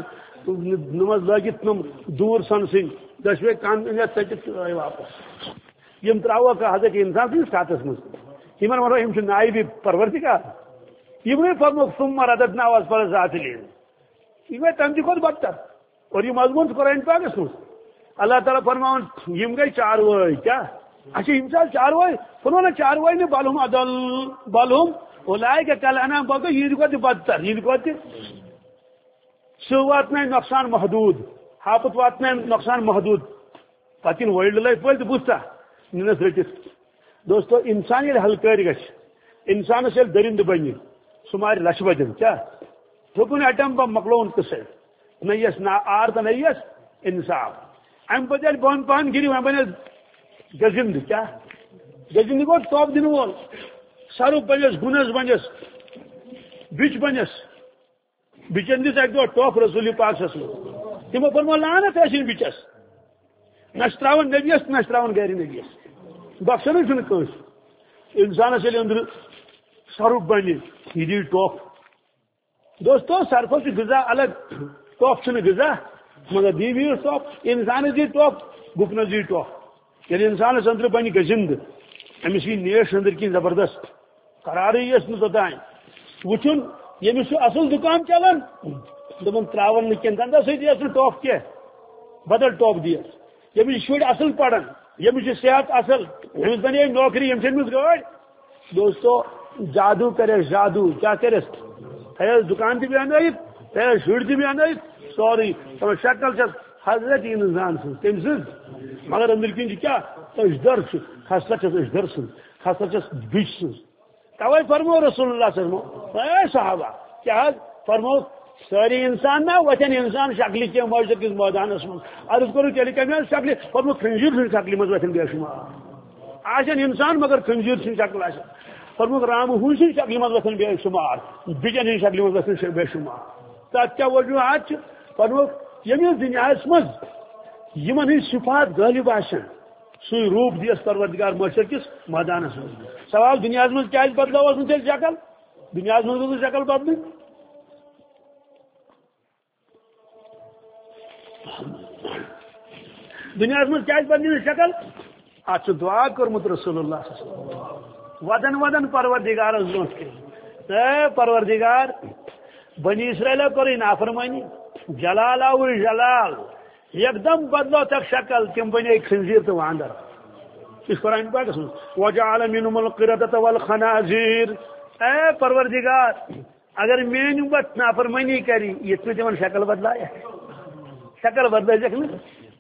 نمس لٲگِتھ نم دوٗر سۄنہٕ سٕنٛدۍ دۄشوے کن یتھ ژٔٹِتھ آے واپس یِم ترٛاووکھ حضرت انسان سٕنٛدِس کھاتس منٛز یِمن ونو یِم چھِ نایبِ پروردگار یِمنٕے فرموکھ ثم رددناہُ اسفل سافلین یہ گئی تمہِ تہِ کھۄتہٕ بدتر اور یہ مضمون چھُ قرآن پاکس منٛز اللہ تعالیٰ فرماون یِم گئی چاروٲے کیا اچھا یِم چھِ حظ چاروٲے فرمو نہ چاروٲے نہٕ بلہم ادل بلہم اولئک کالانعام بلکہ یِہنٛدِ کھۄتہٕ تہِ بدتر یِہنٛدِ کھۄتہٕ تہِ سُہ واتناے نۄقصان محدوٗد ہاپت واتناے نۄقصان محدوٗد پتہٕ یِن وٲلۍ لٲگۍ پٲلۍ تہٕ بوٗزتا نِنس رٔٹِتھ دوستو انسان ییٚلہِ ہلکٲرۍ گژھِ انسانس ییٚلہِ دٔرِنٛد بنہِ سُہ مارِ لچھ بدٮ۪ن کیٛاہ ٹھوکُن ایٹم بم مۄکلووُن قصے نہ یس نا آر تہٕ نہ یس انصاف امہِ پتہٕ ییٚلہِ بۄن پہن گِرِ وۄنۍ بنس گزند کیٛاہ گزند گوٚو ٹۄپھ دِنہٕ وول سرُف بنس گُنس بنس بِچ بنس بِچن دِژ اکہِ دۄہ ٹۄپھ رسول پاکس منٛز تِمو فرمو لعنت ٲسِن بِچس نہ چھِ تراوان نبیس نہ چھِ تراوان گرِ نبیس بخشنٕے چھُنہٕ کٲنٛسہِ انسانس ییٚلہِ أنٛدرٕ سرُف بنہِ یہِ دی ٹۄپھ دوستو سرفس چھُ غذا الگ ٹۄپھ چھُنہٕ غذا مگر دی بیٖٹھ ٹۄپھ انسانس دی ٹۄپھ گُپنس دی ٹۄپھ ییٚلہِ انسانس أنٛدرٕ بنہِ گزند أمِس یی نیش أنٛدٕرۍ کِنۍ زبردست قرارٕے یِیَس نہٕ توٚتانۍ وٕچھُن ییٚمِس چھُ اصل دُکان چلان دوٚپُن تراون نہٕ کینٛہہ دنٛدس سۭتۍ یِیَس نہٕ ٹۄپھ کینٛہہ بدل ٹۄپھ دِیَس ییٚمِس شُرۍ اصل پران ییٚمِس چھُ صحت اصل ییٚمِس بنے نوکری ییٚمِس أنمٕژ گٲڑۍ دوستو جادو کرٮ۪س جادو کیٛاہ کرٮ۪س تھایس دُکان تہِ بیٚہنٲیِتھ تھایس شُرۍ تہِ بیٚہنٲیِتھ سورُے شکل چھس حضرت انسان سٕنٛز تٔمۍ سٕنٛز مگر أنٛدٕرۍ کِنۍ چھِ کیٛاہ أشدر چھُ خاصر چھس أشدر سٕنٛز خاصر چھس بِچ سٕنٛز توے فرمو رسول اللہ صلی اللہ علیہ وسلم اے صحابہ کیٛاہ حظ فرمو سٲری انسان نا وتھن انسان شکلہِ کینٛہہ معجزٕ کِس مٲدانس منٛز عرض کوٚرُکھ تیٚلہِ کمہِ حظ شکلہِ فرمو خنزیٖر سٕنٛدِ شکلہِ منٛز وتھن بے شُمار آسن انسان مگر خنزیٖر سٕنٛدِ شکل آسن فرموکھ رامہٕ ہوٗنۍ سٕنٛدِ شکلہِ منٛز وتھن بے شُمار بِچن ہٕنٛدِ شکلہِ منٛز وتھن بے شُمار تتھ کیٛاہ وجوٗہات چھِ فرموکھ ییٚمِس دُنیاہس منٛز یِمن ہٕنٛدۍ صفات غٲلب آسن سُے روٗپ دِیس پروردگار معاشر کِس مٲدانس منٛز سوال دُنیاہس منٛز کیٛازِ بدلاوس نہٕ تیٚلہِ شکل دُنیاہس منٛز گٔژھ شکل بدلٕنۍ دُنیاہس منٛز کیٛازِ بدلہِ نہٕ شکل اتھ چھُ دعا کوٚرمُت رسول اللہ صلی اللہ علیہ وسلم ودن ودن پروردگارس برونٛٹھ کٔنۍ اے پروردگار بنی اسرائیلو کوٚرُے نافرمٲنی جلال آوُے جلال یکدم بدلو تک شکل تم بنے خنزیر تو واندر اس قرآن پاکس منٛز وجعل منهم القردة والخنازير اے پروردگار اگر میٲنۍ امت نافرمٲنی کری یتھ نہٕ تمن شکل بدلایا شکل بدلٲیزکھ نہٕ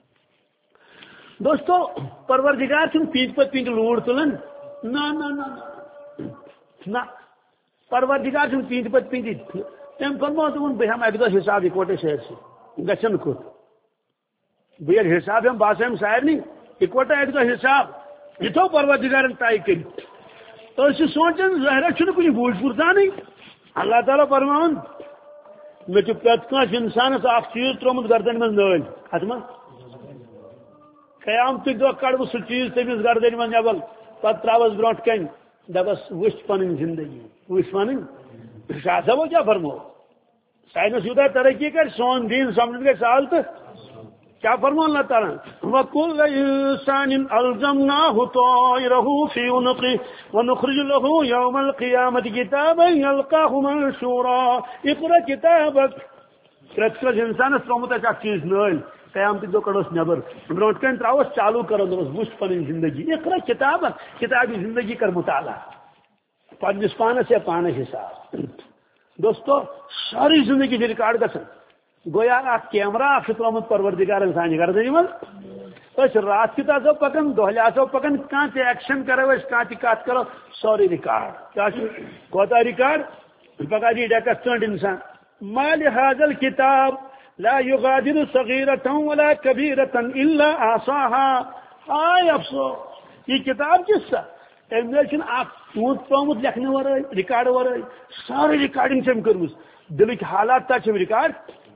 دوستو پروردگار چھُنہٕ پیٖنتہِ پتہٕ پیٖنتہِ لوٗر تُلان نہ نہ نہ نہ پروردگار چھُنہٕ پیٖنتہِ پتہٕ پیٖنتہِ تٔمۍ فرمو دوٚپُن بہٕ ہٮ۪مہٕ اکہِ دۄہ حساب اِکوٹے سٲرسٕے گژھن کوٚت بہٕ ییٚلہِ حساب ہٮ۪مہٕ بہٕ ہسا ہٮ۪مہٕ سارنٕے اِکوٹے اکہِ دۄہ حساب یہِ تھوٚو پروردگارن طے کٔرِتھ أسۍ چھِ سونٛچان ظٲہرا چھُنہٕ کُنہِ بوٗج پوٗرتانٕے اللہ تعالیٰ فرماوان مےٚ چھُ پرٛٮ۪تھ کٲنٛسہِ انسانس اکھ چیٖز ترٛوومُت گردنہِ منٛز نٲلۍ ہتہٕ ما قیامتٕکۍ دۄہ کڑٕ بہٕ سُہ چیٖز تٔمِس گردنہِ منٛز نٮ۪بر پتہٕ تراوس برونٛٹھ کنہِ دپس وٕچھ پنٕنۍ زندگی وٕچھ پنٕنۍ شاہ صٲبو کیٛاہ فرمو ساینس یوٗتاہ ترقی کرِ سون دیٖن سمجھُن گژھِ سہل تہٕ کیا فرمو اللہ تعالیٰ وَكُلَّ إِنسَانٍ أَلْزَمْنَاهُ طَائِرَهُ فِي عُنُقِهِ وَنُخْرِجُ لَهُ يَوْمَ الْقِيَامَةِ كِتَابًا يَلْقَاهُ مَنشُورًا اقرأ كِتابَكَ پرٛٮ۪تھ کٲنٛسہِ انسانس ترٛوومُت اَسہِ اکھ چیٖز نٲلۍ قیامتٕکۍ دۄہ کڑوس نٮ۪بر برونٛٹھ کنہِ تراوس چالوٗ کرو دوٚپُس وٕچھ پنٕنۍ زندگی اقرأ کِتابَک کِتابہِ زندگی کر مُطالعہ پننِس پانس یا پانس حساب دوستو ساری زندگی چھ ریکارڈ گژھان گویا اخ کیمرہ اخ ترومت پروردگارن سانہِ گردنہِ منٛز رات کیُت آسو پکان دۄہلہِ آسو پکان کانٛہہ تہِ ایکشن کرو أسۍ کانٛہہ تہِ کتھ کرو سورُے ریکارڈ کیٛاہ چھُ کوتاہ ریکارڈ پگاہ دی ڈیکس ژٔنٛڈ انسان ما لهذا الكتاب لا يغادر صغيرة ولا كبيرة إلا أحصاها ہائے افسوس یہ کتاب کس سا امہ چھ اخ چونت ترومت لکھنہ ورٲے ریکارڈ ورٲے سارے ریکارڈنگ چھم کٔرمٕژ دلٕکۍ حالات تہ چھم ریکارڈ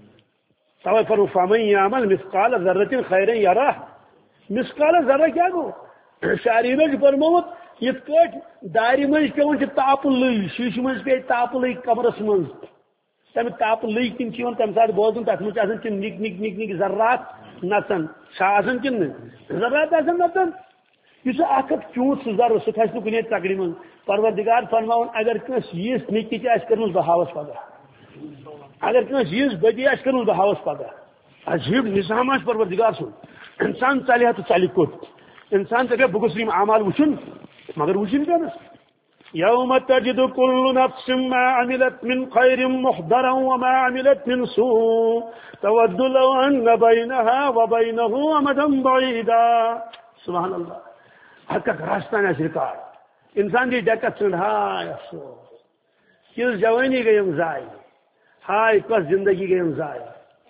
توے فرمو فمن يعمل مثقال ذرة خيرا يره مثقال ذرہ کیا گو شاعرین چھ فرموت یت کٹ دارِ منٛز پیوان چھ تاپ لٔج شیشہِ منٛز پے تاپ لٔج کمرس منٛز تمہ تاپ لٔج کِنۍ چھِ یِوان تمہِ ساتہٕ بوزُن تتھ منٛز چھِ آسان تِم نِک نِک نِک نِک ذرات نژان چھا آسان کِنہٕ نہٕ ذرات آسان نژان یہ اخ چونت سہ ذرہ سہ کھسہِ نہٕ کُنے تکڑِ منٛز پروردگار فرماون اگر کٲنٛسہِ یِژھ نِکی تہِ آسہِ کٔرمٕژ بہٕ ہاوس پگاہ اگر کٲنٛسہِ یِژھ بدی آسہِ کٔرمٕژ بہٕ ہاوس پگاہ عجیب نظام آسہِ پروردگار سُنٛد انسان ژلہِ ہا تہٕ ژلہِ کوٚت انسان دپہِ بہٕ گوٚژھ یِم اعمال وٕچھُن مگر وٕچھِنۍ پیٚنس يوم تجد كل نفس ما عملت من خير محضرا وما عملت من سوء تود لو أن بينها وبينه أمدا بعيدا سبحان الله حقك راستان اس ریکارڈ انسان دی ڈکت سن ہائے افسوس کس جوانی گیم ضائع ہائے کس زندگی گیم ضائع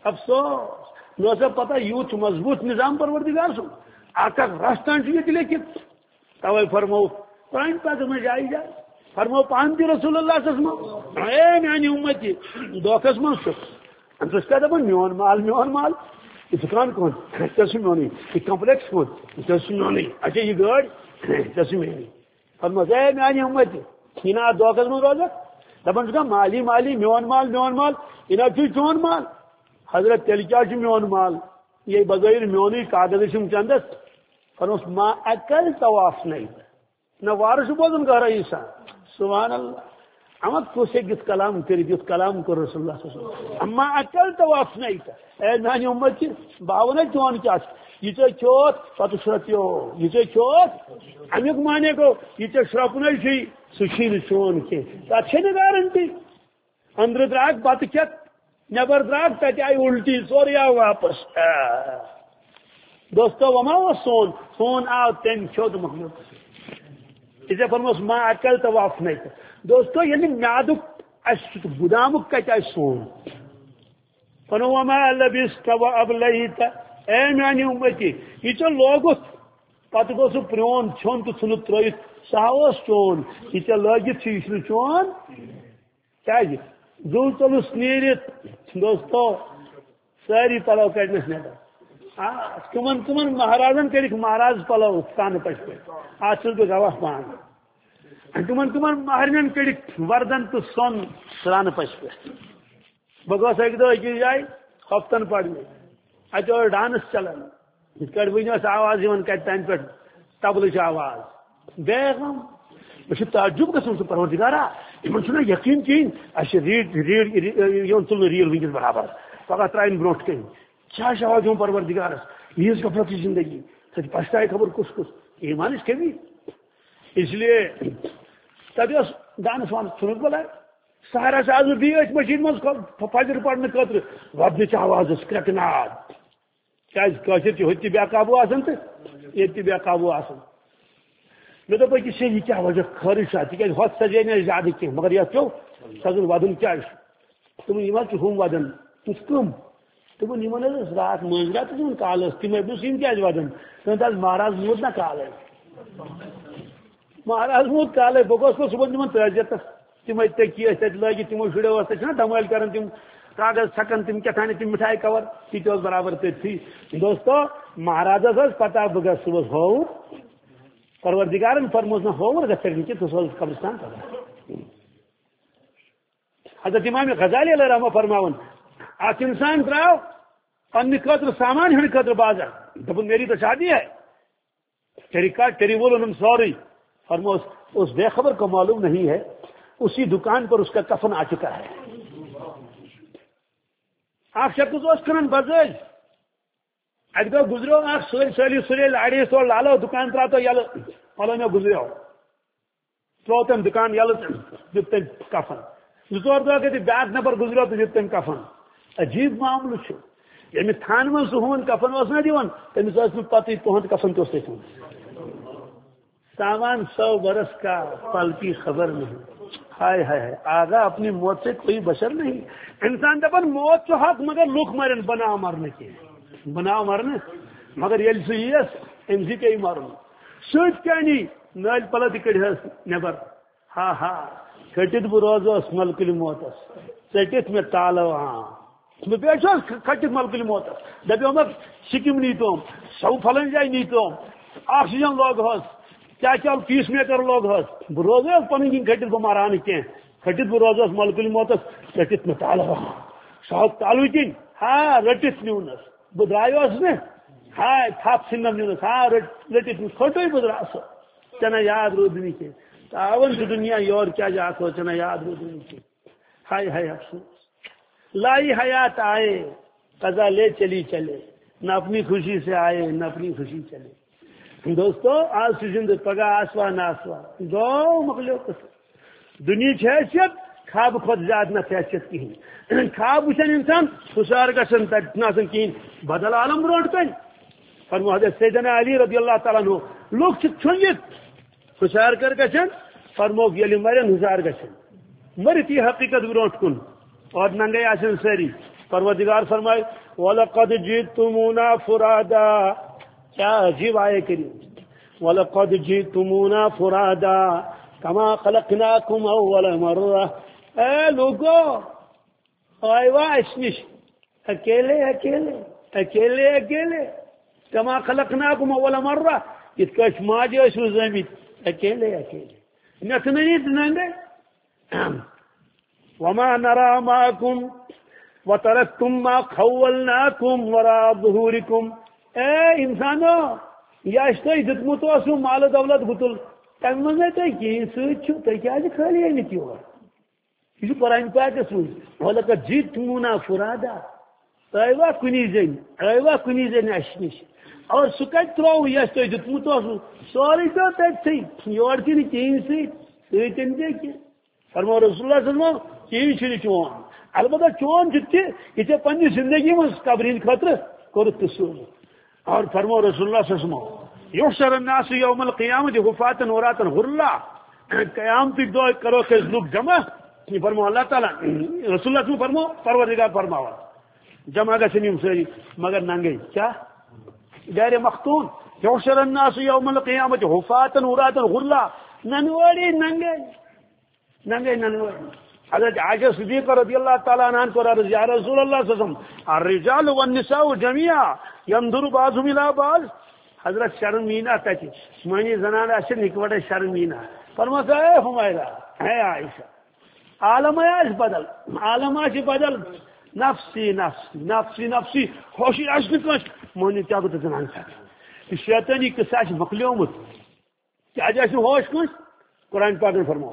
افسوس نو سا پتہ یوت مضبوط نظام پروردگار سن حقک راستان چھ لیکن توے فرمو قرآن پاک میں جائی جائے فرمو پانتی رسول اللہ صلی اللہ علیہ وسلم اے میانی امتی دوکس من شک انتو اس کا دبن میون مال میون مال یہ دکان کون تسی میونی یہ کمپلیکس کون تسی میونی اچھا یہ گاڑ تسی میونی فرمو اے میانی امتی اینا دوکس من روزک دبن شکا مالی مالی میون مال میون مال اینا چی چون مال حضرت تلکیا چی میون مال یہ بغیر میونی کاغذ شم چندس فرمو ما اکل تواف نہیں نہ وارث بوزن گھر عیسا سبحان اللہ اما کس گت کلام کر یت کلام کر رسول اللہ صلی اللہ علیہ وسلم اما اکل طواف نہیں اے میانی امت باون چون کیا یہ ٹھیک چوت پتہ شرپیو یہ ٹھیک چوت امیک مانے کو یہ ٹھیک شرپن چھ سشین چون کی تک چھ گارنٹی اندر دراگ بت کھت نبر دراگ تت آئی الٹی سوری آو واپس دوستو وما وہ سون سون آو تین کھو تو مخلوق اسے فرموس ما اکل طواف نہیں دوستو یعنی میادک اس گدامک کت آئی سون فرمو وما لبست و ابلیت اے میانی امتی یہ چھ لوگت پتہ گو سہ پرون چون تو ژھنت ترٲیِتھ سہ اوس چون یہ چھ لٲگِتھ چھ یہ چون کیازِ زو ژوٚلُس نیٖرِتھ دوستو ساری پلو کڑنس نیبر کمن کمن مہارازن کرک مہاراز پلو کان پش پہ آج چھس بہ گواہ پان کمن کمن مہرنین کرک وردن تو سون سران پش پہ بہ گوس اک دہ أکِس جائے ہفتن پڑنے اتہ اور ڈانس چلان یت کٹ ونس آواز یوان کت تین پہ تبلچ آواز بیغم بہ تعجب گژھان سہ پروردگارا یمن چھنا یقین کہین اس ریڈ ریڈ یون تل ریل ونکس برابر پگہ ترائن بروٹ کہیں کیا شواز ہوں پروردگارس یہ غفلت زندگی سچ پچھتائے خبر کس کس ایمان اس کمی اس لیے تب اس دانس وانس ثھنک بلائے سہارا سے آز بھی مشین مز فجر پڑھنے خاطر وبدچ آواز کرکناد کیا ہوتی بے قابو آسان تو یہ بے قابو آسان مے دپ کہ یہ کیا وجہ خارش آ تک ہوت سجے نا زیادہ کی مگر یہ چو سزن ودن کیا تم یہ ہم ودن کس کم تمن یمن رات ماجرات تم کال تم بس یم کیا ودان تم مہاراج موت نا کال مہاراج موت کال بہ گوس کو صبح تم تعزیت تم تکی ات لگی تمو شڑو نا دمال کران تم کاغذ چھکان تم کتان تم مٹھائی کور تھی برابر تھی دوستو مہاراجس پتہ بہ گھس صبح ہو پروردگارن فرموس نا ہوور گھن کی تو قبرستان پہ حضرت امام غزالی علیہ رحمہ فرماون اک انسان تراو پنہ خاطر سامان ہن خاطر بازار دپن میری تو شادی ہے تیری کا تیری بولن سوری فرموس اس بے خبر کو معلوم نہیں ہے اسی دکان پر اس کا کفن آ چکا ہے آپ شخص اس کرن بزج ات گو گزرو آپ سوری سولی سوری لاڑی سو لالو دکان ترا تو یل پلو میں گزرو ترو تم دکان یل دت کفن زٕ ژور دۄہ گٔے بیٛاکھ نفر گُزریو تہٕ دیُت تٔمۍ کفن. عجیب معاملہٕ چھُ ییٚمہِ تھانہِ منٛز سُہ کفن اوس نا دِوان تٔمِس ٲس نہٕ پتہٕ تُہُنٛد کفن تہِ اوس تٔتھۍ منٛز. سامان سو برس کا پل کی خبر نہیں. ہائے ہائے ہائے آگا اپنی موت سے کوئی بشر نہیں. انسان دپان موت چھُ حق مگر لُکھ مرن بناو مرنہٕ کینٛہہ بناو مرنہٕ مگر ییٚلہِ سُہ یییس أمۍ سٕے پیٚیہِ مرُن. سۭتۍ کیٛاہ نی نٲلۍ پلو تہِ کٔڑہس نٮ۪بر. ہا ہا کھٔٹِتھ بہٕ روزوس ملکُلہِ موتس ژٔٹِتھ مےٚ تالو ہاں بہٕ بیٹھوس کھٔٹِتھ ملکُلہِ موتس دپیومکھ سِکِم نیٖتوم سو پھلٲنۍ جایہِ نیٖتوم آکسیجن لوگہوس کیا کیا پیس میکر لوگہوس بہٕ روزوس پنٕنۍ کِنۍ کھٔٹِتھ بہٕ مرہا نہٕ کینٛہہ کھٔٹِتھ بہٕ روزوس ملکُلہِ موتس ژٔٹِتھ مےٚ تالو سُہ آو تالوٕ کِنۍ ہا رٔٹِتھ نیونس بہٕ درٛایوس نہٕ ہاے تھپھ ژھٕنم نیونس ہا رٔٹِتھ کھوٚٹُے بہٕ درٛاسو ژےٚ نہ یاد روٗدٕ نہٕ کینٛہہ تاون چھُ دُنیا یور کیا جاکھو ژےٚ نہ یاد روٗدٕ نہٕ کینٛہہ. ہائے ہائے افسوس لائی حیات آئے قضا لے چلی چلے نہ اپنی خوشی سے آئے نہ اپنی خوشی چلے. دوستو آج سے زندہ پگہ آسوا نہ آسوا دو مکلیو قصہ دنیا حیثیت خواب کھت زیادہ نہ حیثیت کہین. خواب وچھان انسان ہشار گھن تتہ کہین بدل عالم برونٹ کن. فرمو حضرت سیدنا علی رضی اللہ تعالیٰ عنہ لوگ چھنجت ہشار کر گھن فرموک یل مرن ہشار گھن مرت یہ حقیقت برونٹ کن اور ننگے آسن ساری. پروردگار فرمائے وَلَقَدْ جِئْتُمُونَا فُرَادًا کیا عجیب آئے کریم. وَلَقَدْ جِئْتُمُونَا فُرَادًا كَمَا خَلَقْنَاكُمْ أَوَّلَ مَرَّةٍ. اے لوگو آئے وا اس نش اکیلے اکیلے اکیلے اکیلے كَمَا خَلَقْنَاكُمْ أَوَّلَ مَرَّةٍ یِتھ کٲٹھۍ ماجہِ ٲسوٕ زٲمٕتۍ اکیلے اکیلے نٮ۪تھ نٔنِتھ ننگے. وما نرى معكم وتركتم ما خولناكم وراء ظهوركم. اے انسانو یہ تھی دتمت اوسو مال دولت گتل تمہ منٛز نہ تھی کہین ست تھی کیا خالی أنِتھ یور. یہ قرآن پاکس منٛز وَلَقَدْ جِئْتُمُونَا فُرَادًا تُہۍ وا کُنی زٔنۍ تُہۍ وا کُنی زٔنۍ اسہِ نِش اور سُہ کتہِ ترٛووٕ یس تۄہہِ دیُتمُت اوسوٕ سورُے پیوٚو تٔتھٕے یور تہِ نہٕ کِہیٖنۍ سۭتۍ سۭتۍ أنۍ بیٚیہِ کینٛہہ. فرمو رسول اللہ صلی اللہ علیہ وسلم کہین چھ چون البتہ چون تہ یہ ژےٚ پننہِ زندگی منٛز قبرِ ہٕنٛدِ خٲطرٕ کوٚرُتھ تہٕ سوٗزُتھ. اور فرمو رسول اللہ صلی اللہ علیہ وسلم یحشر الناس یوم القیامت حفاة عراة غرلا. قیامتٕکۍ دۄہ کروکھ أسۍ لُکھ جمع. فرمو اللہ تعالیٰ رسول اللہ صلی اللہ علیہ وسلم فرمو پروردگار فرماوان جمع گژھن یِم سٲری مگر ننگے. کیا گرِ مختون یحشر الناس یوم القیامت حفاة عراة غرلا ننوٲڑی ننگے ننگے ننوٲڑی. حضرت عائشہ صدیقہ رضی اللہ تعالیٰ عنہ کو عرض یا رسول اللہ صلی اللہ علیہ وسلم الرجال والنساء جميعا ينظر بعضهم الى بعض. حضرت شرمینہ تتہ مانی زنان آسن اکوٹے شرمینہ فرماتا اے حمیرہ اے عائشہ عالم آس بدل عالم آس بدل نفسی نفسی نفسی نفسی خوشی آس نہ مانی کیا گو زنان یہ شیطانی قصہ آس مکلیومت کیا ہوش کس. قرآن پاک نے فرماؤ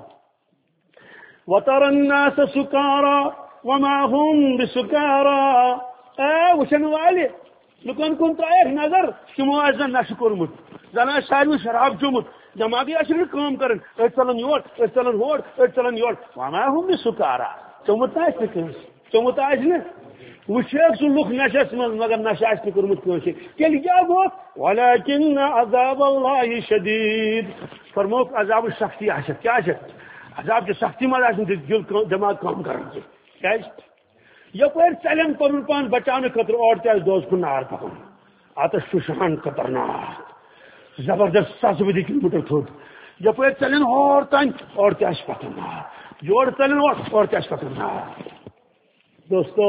وَتَرَى النَّاسَ سُكَارَى وَمَا هُمْ بِسُكَارَى. اے وچھن والے لُکن کن ترایکھ نظر تمو آس زن نشہ کورمت زن آس سارے شراب چومت دماغی آس نہٕ کٲم کران أڑۍ ژلان یور أڑۍ ژلان ہور أڑۍ ژلان یور. وَمَا هُمْ بِسُكَارَى چومت آس نہٕ کٲنٛسہِ چومت آس نہٕ وٕچھکھ سُہ لُکھ نشس منٛز مگر نشہ آس نہٕ کوٚرمُت کٲنٛسہِ. تیٚلہِ کیٛاہ گوٚو وَلَٰكِنَّ عَذَابَ اللہِ شدیٖد. فرموکھ عذاب سختی آسکھ کیا آسکھ عذاب کی سختی مز آ دل دماغ کام کر یپر چلین پن پان بچانے خاطر اور تہ دوز کن نار پکان آتش شان خطرناک زبردست ساس بدی کلو میٹر تھوڑ یپر چلین اور تان اور تہ پکان جوڑ چلین اور تہ پکان. دوستو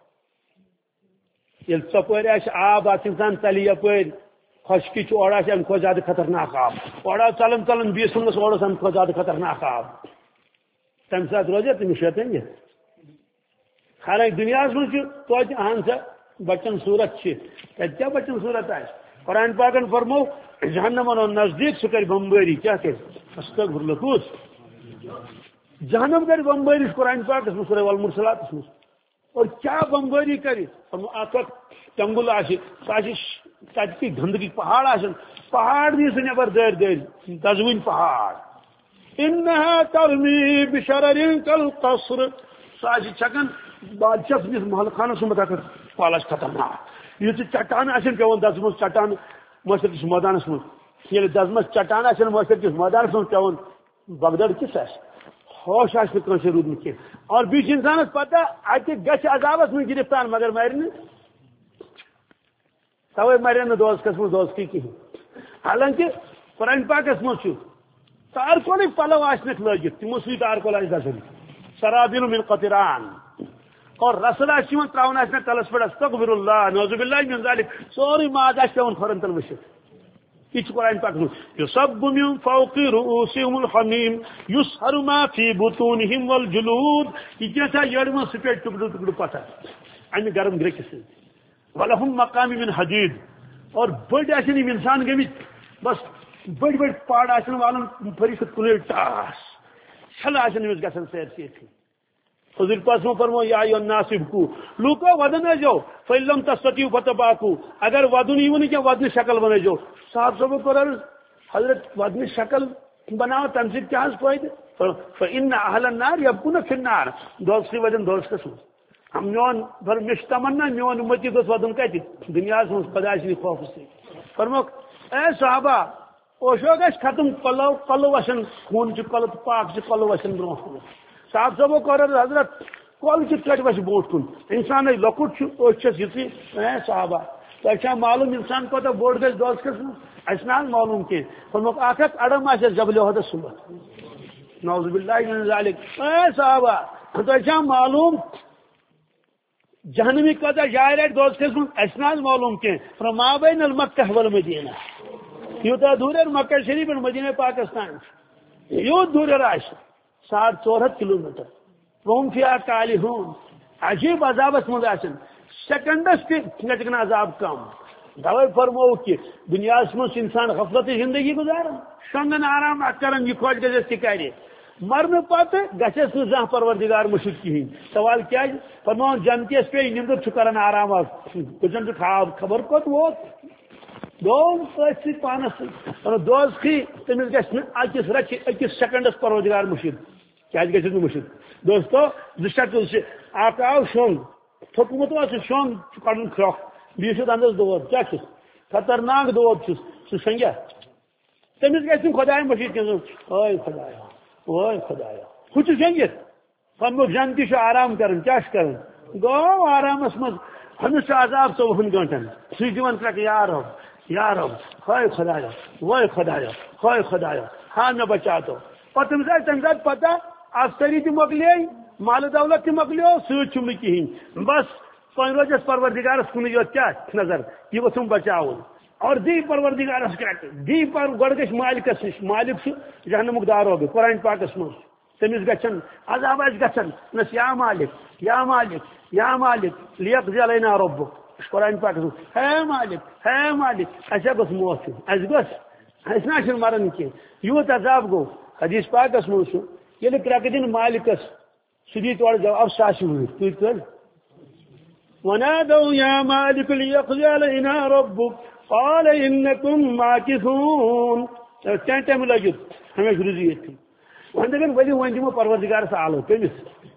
یل ثپر آب آ انسان چلے یپر خشکی اور ام کھو زیادہ خطرناک آب اور چلان چلان بیس منس اور ام کھو زیادہ خطرناک آب تمہ سات روزے تم شیطان یہ خیر دنیا من توتہ اہن سا بچن صورت کیا بچن صورت آ قرآن پاکن فرمو جہنم انو نزدیک سہ کر بمباری کیا کہ استغفر اللہ کس جہنم کر بمباری قرآن پاکس من سورہ والمرسلات من اور کیا بمباری کر جنگل آتی گندگی پہاڑ آن پہاڑ دی سہ نبر دیر دیر دزوین پہاڑ انها ترمی بشرر کالقصر ساجی چکن بادشاہ سندس محل خانس مت اگر پالس خطرناک یہ چٹان آن پیون دزم چٹان معاشر کس میدانس مز یل دزم چٹان آن معاشر کس میدانس مز پیون بغداد کس آس ہوش آس نہ رودمت کی اور بیچ انسانس پتہ اتہ گھ عذابس من گرفتار مگر مر توے مر نا دوزکس من دوزکی کہین حالانکہ قرآن پاکس مز تارکول پلو آسنک لگت تمو سی تارکول آس دزل سرابیل من قطران اور رسل آس تراؤن آسنا تلس پہ استغفر اللہ نعوذ باللہ من ذلک سوری ماد آس پیون کھورن تل وشت یہ قرآن پاک یصب من فوق رؤوسهم الحمیم یسحر ما فی بطونهم والجلود یہ کیا یڑ من سپیٹ ٹکڑ ٹکڑ پتہ امہ گرم گرکس ولہم مقام من حدید اور بڑ آسن انسان گمت بس بڑ بڑ پہاڑ آسن والن فرشت کل ٹاس چھل آسن امس گھن سیر سیٹھی حضور پاس میں فرمو یا ایھا الناس ابکو لوکو ودن جو فإن لم تستطيعوا فتباکو اگر ودن یہ کیا ودن شکل بنے جو صاحب صاحب کر حضرت ودن شکل بناؤ تم سے کیا فائدہ فإن اہل النار یبکون فی النار دوست کی ودن دوست کا سو ہم میون بھر مش تمنا میون امتی گوس ودن کتہ دنیا من خداش خوف سے فرمو اے صحابہ اوشو گھس ختم کلو کلو وسن خون چھ کلو پاک چھ کلو وسن برو صاحب صاحب کر حضرت کل کت کٹ وس بوٹ کن انسان لکٹ چس یہ صحابہ تہ معلوم انسان کوتا بوٹ گھس دوس کس اس نا معلوم کی فرموک اخ اڑم آس جبل عہد صبح نعوذ باللہ من ذلک اے صحابہ تہ معلوم جہنمی کوتا جائے رٹ دوس کس اس نا معلوم کی فرما بین المکہ والمدینہ یوتا دور مکہ شریف مدینہ پاکستان یوت دور آس ساڑھ ژور ہتھ کلو میٹر وہم فیا کالہون عجیب عذابس مز آسن سیکنڈس تک عذاب کم دوے فرمو کہ دنیا مز انسان غفلت زندگی گزارن شونگن آرام کران یہ خوش گھس تہ مرنے پتہ گھس زہ پروردگار مشک کہین سوال کیا فرمو جنتیس پہ نندر کران آرام کچن خواب خبر کوت ووت دون سی پانس دوز کی تمس گھس اکس رچ اکس سیکنڈس پروردگار مشد کیا گھس مشد دوستو زشکل سے اک آو شونگ تھوکمت وا شونگ کڑن کھرک بیس اندس دود کیا خطرناک دود سہ شنگیا تمس گھس خدا مشید کہ اوے خدایا اوے خدایا ہو شنگت پنک جنتی آرام کران کیا کران گو آرامس مز ہمس عذاب ژوہن گنٹن سی دان ترک یا رب یا رب ہائے خدایا وائے خدایا ہائے خدایا ہاں میں بچا تو پتہ تم سات تم سات پتہ افسری تہ مکلے مال دولت تہ مکلیو سوت چھم کہین بس پن روزس پروردگارس کن یوت کیا نظر یہ گھم بچاؤن اور دی پروردگارس کریکٹ دی پر گۄڈٕ گژھِ مالکس نش مالک جہنمک داروغ قرآن پاکس مز تمس گھن عذاب آس گھن نس یا مالک یا مالک یا مالک لیقضی علینا ربک قرآن پاک ہے مالک ہے مالک اچھا گوس موت اس گوس اس نا مرن کی یوت عذاب گو حدیث پاکس مز یل کرک دن مالکس سہ دی تور جواب ساس تھی کر ونادوا يا مالك ليقضي علينا ربك قال انكم ماكثون چین ٹائم لگت ہمیں روزی تھی وہاں دن ورو ون دمو پروردگارس آلو کمس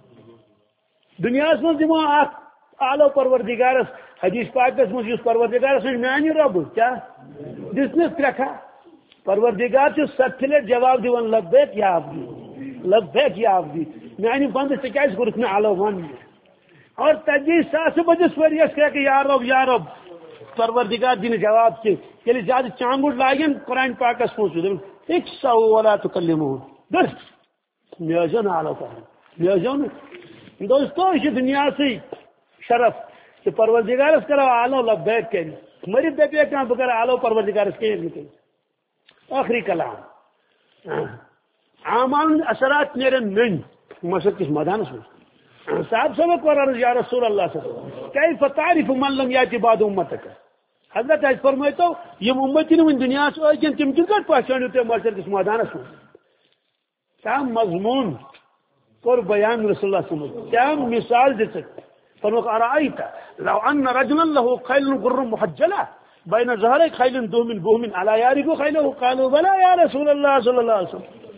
دنیا من دمو آلو پروردگارس حدیث پاکس مجھ اس پروردگارس میانی رب کیا دسنس ترکھا پروردگار سے ست لٹ جواب دون لبیک یا عبدی لبیک یا عبدی میانی بند سے کیا اس کو رکھنا آلو ون اور تجیس ساس بجس وریس کہ یا رب یا رب پروردگار دین جواب سے یعنی زیادہ چانگوٹ لاگن قرآن پاکس پہنچو ایک سو ولا تکلمون در میازن آلو کرن میازن دوستو یہ دنیا سے شرف کہ پروردگارس کرو آلو لبیک کری مری دبیک کہاں بکر آلو پروردگارس کے نکل آخری کلام آمان اثرات نیرن من مشرق کس میدانس میں صاحب صاحب قرار یا رسول اللہ صلی اللہ علیہ وسلم کیف تعرف من لم یاتی بعد امتک حضرت اس فرمائے تو یہ امتی نے دنیا سے آئی تم کن کٹ پہچانو تے مشرق کس میدانس میں کیا مضمون اور بیان رسول اللہ صلی اللہ علیہ وسلم کیا مثال دے سکتے فرموک ارائیت لو ان رجلا له خیل غر محجلہ بین ظہر خیل دوم بوم علی یارکو خیلہ قالوا بلا یا رسول اللہ صلی اللہ علیہ وسلم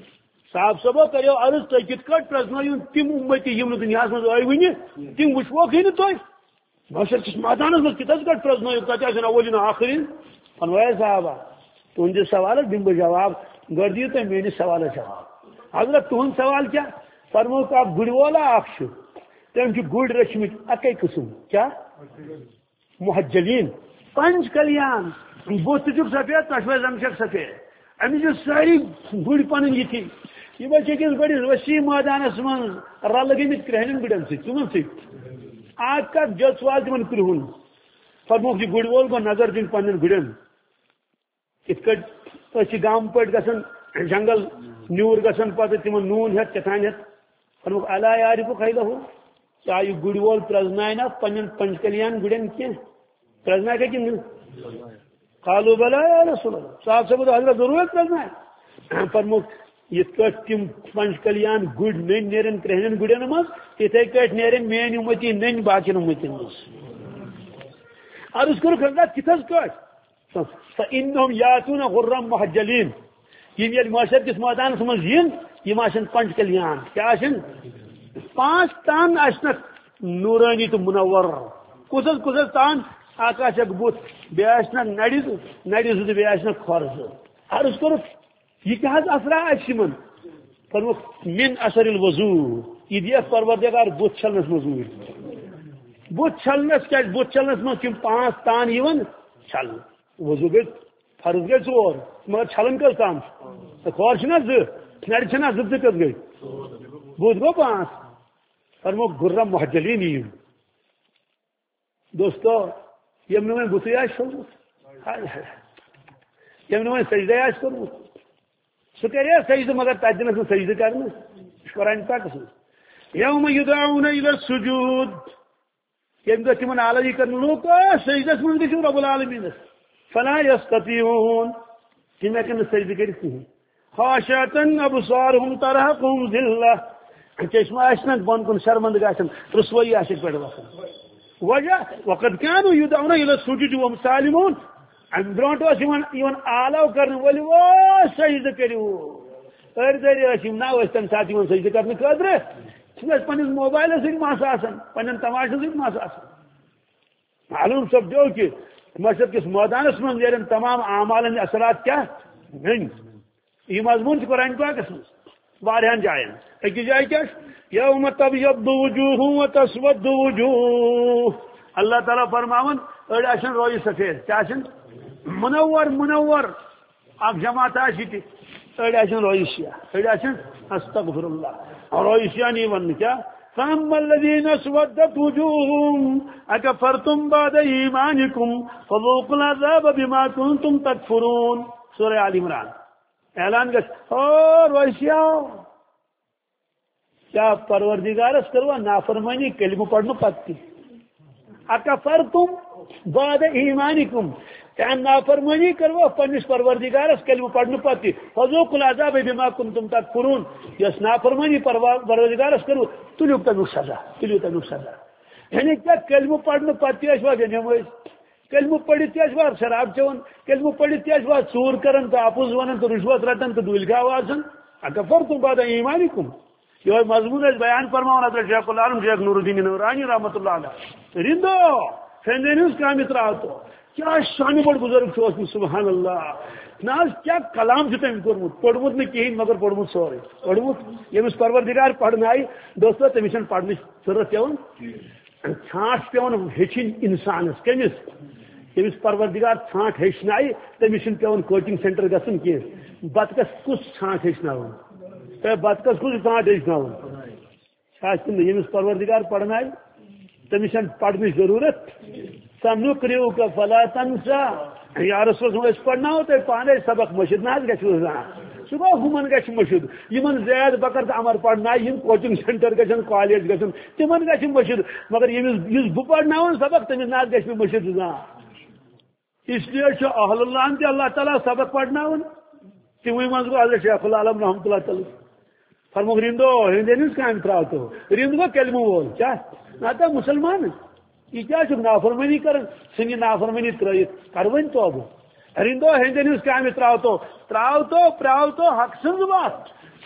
صاحب صبو کرو عرض تھی کت کٹ پرزنو تم امتی یم دنیا مز آئی ون تم وچوک ہی تھی بشر کس میدانس مز کت کٹ پرزنو تک اولین آخرین پنویا صاحبہ تہندس سوالس دم بہ جواب گۄڈٕ دِیِو تُہۍ میٲنِس سوالس جواب حضرت تہند سوال کیا فرموک اکھ گُرۍ وولا اکھ چھُ تٔمۍ چھِ گُرۍ رٔچھمٕتۍ اَکے قٕسم کیا محجلین پنج کلیان بُتھ تہِ چھُکھ سفید پشوٲے زنگ چھکھ سفید أمِس چھِ سٲری گُرۍ پنٕنۍ یِتھی یِم چھِ أکِس بٔڑِس ؤسیع مٲدانس منٛز رلہٕ گٔمٕتۍ کرٛہنٮ۪ن گُرٮ۪ن سۭتۍ کٕمن سۭتۍ اکھ کتھ جٔژ سوال تِمن کرٛہُن فرموک یہِ گُرۍ وول گوٚو نظر دِنۍ پننٮ۪ن گُرٮ۪ن یِتھ کٲٹھۍ أسۍ چھِ گامہٕ پٲٹھۍ گژھان جنگل نیوٗر گژھان پتہٕ تِمن نوٗن ہٮ۪تھ کیٛاہ تام ہٮ۪تھ فرموک الا یعرفُ خیلہُ کیٛاہ یہِ گُرۍ وول پرٛزنایہِ نا پننٮ۪ن پنج کلیان گُرٮ۪ن کینٛہہ پرٛزنایہِ کہِ نہٕ قالوا بلا یا رسول اللہ صاحب صاحب حضرت ضرورت پرٛزنایہِ فرموک یِتھ کٲٹھۍ تِم پنج کلیان گُرۍ نٔنۍ نیرن کرٛہنٮ۪ن گُرٮ۪ن منٛز تِتھے کٲٹھۍ نیرن میٲنۍ اُمتی نٔنۍ باقین اُمتین منٛز عرض کوٚرُکھ حضرت کِتھ حظ کٲٹھۍ فإنهم یاتون غرا محجلین یم ییٚلہِ معاشر کِس مٲدانس منٛز یِن یم آسن پنج کلیان کیٛاہ آسن پانٛژھ تان آسنکھ نورانی تہٕ منور کُس حظ کُس حظ تان اکھ آسٮ۪کھ بُتھ بیٚیہِ آسنکھ نرِ نرِ زٕ تہٕ بیٚیہِ آسنکھ کھۄر زٕ عرض کوٚرُکھ یہ کیٛاہ حظ اثرا آسہِ یِمن فرموکھ من اثر الوضوٗ یہِ دِیکھ پروردگار بُتھ چھلنس منٛز بُتھ چھلنس کیٛازِ بُتھ چھلنس منٛز تِم پانٛژھ تان یِوان چھلنہٕ وضوٗ گٔے فرض گٔے ژور مگر چھلن کٔژ تام چھِ کھۄر چھِنا زٕ نرِ چھِنا زٕ زٕ کٔژ گٔے بُتھ گوٚو پانٛژھ فرموکھ غرا محجلین یِم دوستو یم نہٕ وۄنۍ بُتھٕے آسہِ چھوٚلمُت یم نہٕ وۄنۍ سجدے آسہِ کوٚرمُت سُہ کرے سجدٕ مگر تتہِ دِنس نہٕ سجدٕ کرنہٕ یہِ چھُ قرآنِ پاکس منٛز یوم یدعون الی السجود ییٚمہِ دۄہ تِمن آلودی کرنہٕ لوٗکھ سجدس منٛز گٔژھِو رب العالمیٖنس فلا یستطیعون تِم ہیٚکن نہٕ سجدٕ کٔرِتھ کِہینۍ خاشعة ابصارهم ترهقهم ذلة چشمہ آسنکھ بۄن کُن شرمندگی آسن رسوایی آسٮ۪کھ پٮ۪ٹھ وسان وجہ وقد كانوا يدعون الى السجود وهم سالمون امہِ برونٛٹھ اوس یِمن یِوان آلو کرنہٕ وٲلۍ او سجدٕ کٔرِو أرۍ دٔرۍ ٲسۍ یِم نہ ٲسۍ تمہِ ساتہٕ یِوان سجدٕ کرنہٕ خٲطرٕ تِم ٲسۍ پننِس موبایلس سۭتۍ مس آسان پننٮ۪ن تماشن سۭتۍ مس آسان معلوم سپدیو کہِ مشرق کِس مٲدانس منٛز نیرن تمام اعمال ہٕنٛدۍ اثرات کیٛاہ نٔنۍ یہِ مضموٗن چھُ قرآنِ پاکس منٛز واریاہن جاین أکِس جایہِ کیٛاہ چھُ یوم تبیض وجوہ وتسود وجوہ اللہ تعالیٰ فرماون أڑۍ آسن رویہِ سفید کیٛاہ آسن منور منور اکھ جماعت آسہِ ییٚتہِ أڑۍ آسن رویہِ سیاہ أڑۍ آسن استغفر اللہ رویہِ سیاہ نی وننہٕ کیٛاہ فأما الذين اسودت وجوههم أكفرتم بعد إيمانكم فذوقوا العذاب بما كنتم تكفرون سورہ آل عمران اعلان گژھِ او رویسیاو کیا پروردگارس کروا نافرمانی کلمہ پڑھنہٕ پتہٕ تہِ اکفرتم بعد ایمانکم کیا نافرمانی کروا پننس پروردگارس کلمہ پڑھنہٕ پتہٕ تہِ فذوقوا العذاب بما كنتم تكفرون یس نافرمانی پروردگارس کرو تُلِو تمیُک سزا تُلِو تمیُک سزا یعنی کیا کلمہ پڑھنہٕ پتہٕ تہِ ٲسوا نٮ۪مٲزۍ کلمہ پڑھِتھ تہِ ٲسوا شراب چٮ۪وان کلمہ پڑھِتھ تہِ ٲسوا ژوٗر کران تہٕ اپُز ونان تہٕ رُشوت رٹان تہٕ دُلۍ گاو آسان اکفرتم بعد ایمانکم یہ مضمون ٲسۍ بیان فرماوان حضرت شیخ العالم شیخ نور الدین نورانی رحمۃ اللہ علیہ رندو فیندین ہٕنٛز کامہِ ترٛاوتو کیا شانہِ بوٚڑ بُزرگ چھُ اوسمُت سبحان اللہ نہ حظ کیا کلام چھُ تٔمۍ کوٚرمُت پوٚرمُت نہٕ کِہینۍ مگر پوٚرمُت سورُے پوٚرمُت ییٚمِس پروردگار پرنایہِ دوستو تٔمِس چھنہٕ پرنٕچ ضروٗرت پیٚوان ژھانٛٹھ چھِ پیٚوان ہیٚچھِنۍ انسانس کٔمِس ییٚمِس پروردگار ژھانٛٹھ ہیٚچھنایہِ تٔمِس چھُنہٕ پیٚوان کوچنگ سینٹر گژھُن کینٛہہ بتکس کُس ژھانٛٹھ ہیٚچھناوُن ہے بتکس کُس ژھانٛٹھ ہیٚچھناوُن چھا کِنہٕ ییٚمِس پروردگار پرنایہِ تٔمِس چھنہٕ پرنٕچ ضروٗرت سنقرئک فلا تنسى یا رسول صٲب أسۍ پرناوو تۄہہِ پانے سبق مٔشِد نہ حظ گژھِوٕ زانٛہہ سُہ گوٚو ہُمن گژھِ مٔشِد یِمن زید بکر تہٕ عمر پرنایہِ یِم کوچنگ سینٹر گژھن کالیج گژھن تِمن گژھِ مٔشِد مگر ییٚمِس یُس بہٕ پرناون سبق تٔمِس نہ حظ گژھِ نہٕ مٔشِد زانٛہہ اس لیے چھُ اہل اللہ تہِ اللہ تعالیٰ سبق پرناون تِموٕے منٛز گوٚو حضرت شیخ العالم رحمۃ اللہ تعالیٰ فرموکھ رندو ہندین ہٕنٛز کامہِ ترٛاوتو رند گوٚو کلمہٕ وول کیٛاہ نتہٕ مسلمان یہ کیا چھُ نافرمٲنی کران ژھٕنہِ نافرمٲنی ترٲیِتھ کر وۄنۍ توبہٕ رندو ہندین ہٕنٛز کامہِ ترٛاوتو ترٛاوتو پرٛاوتو حق سٕنٛز وتھ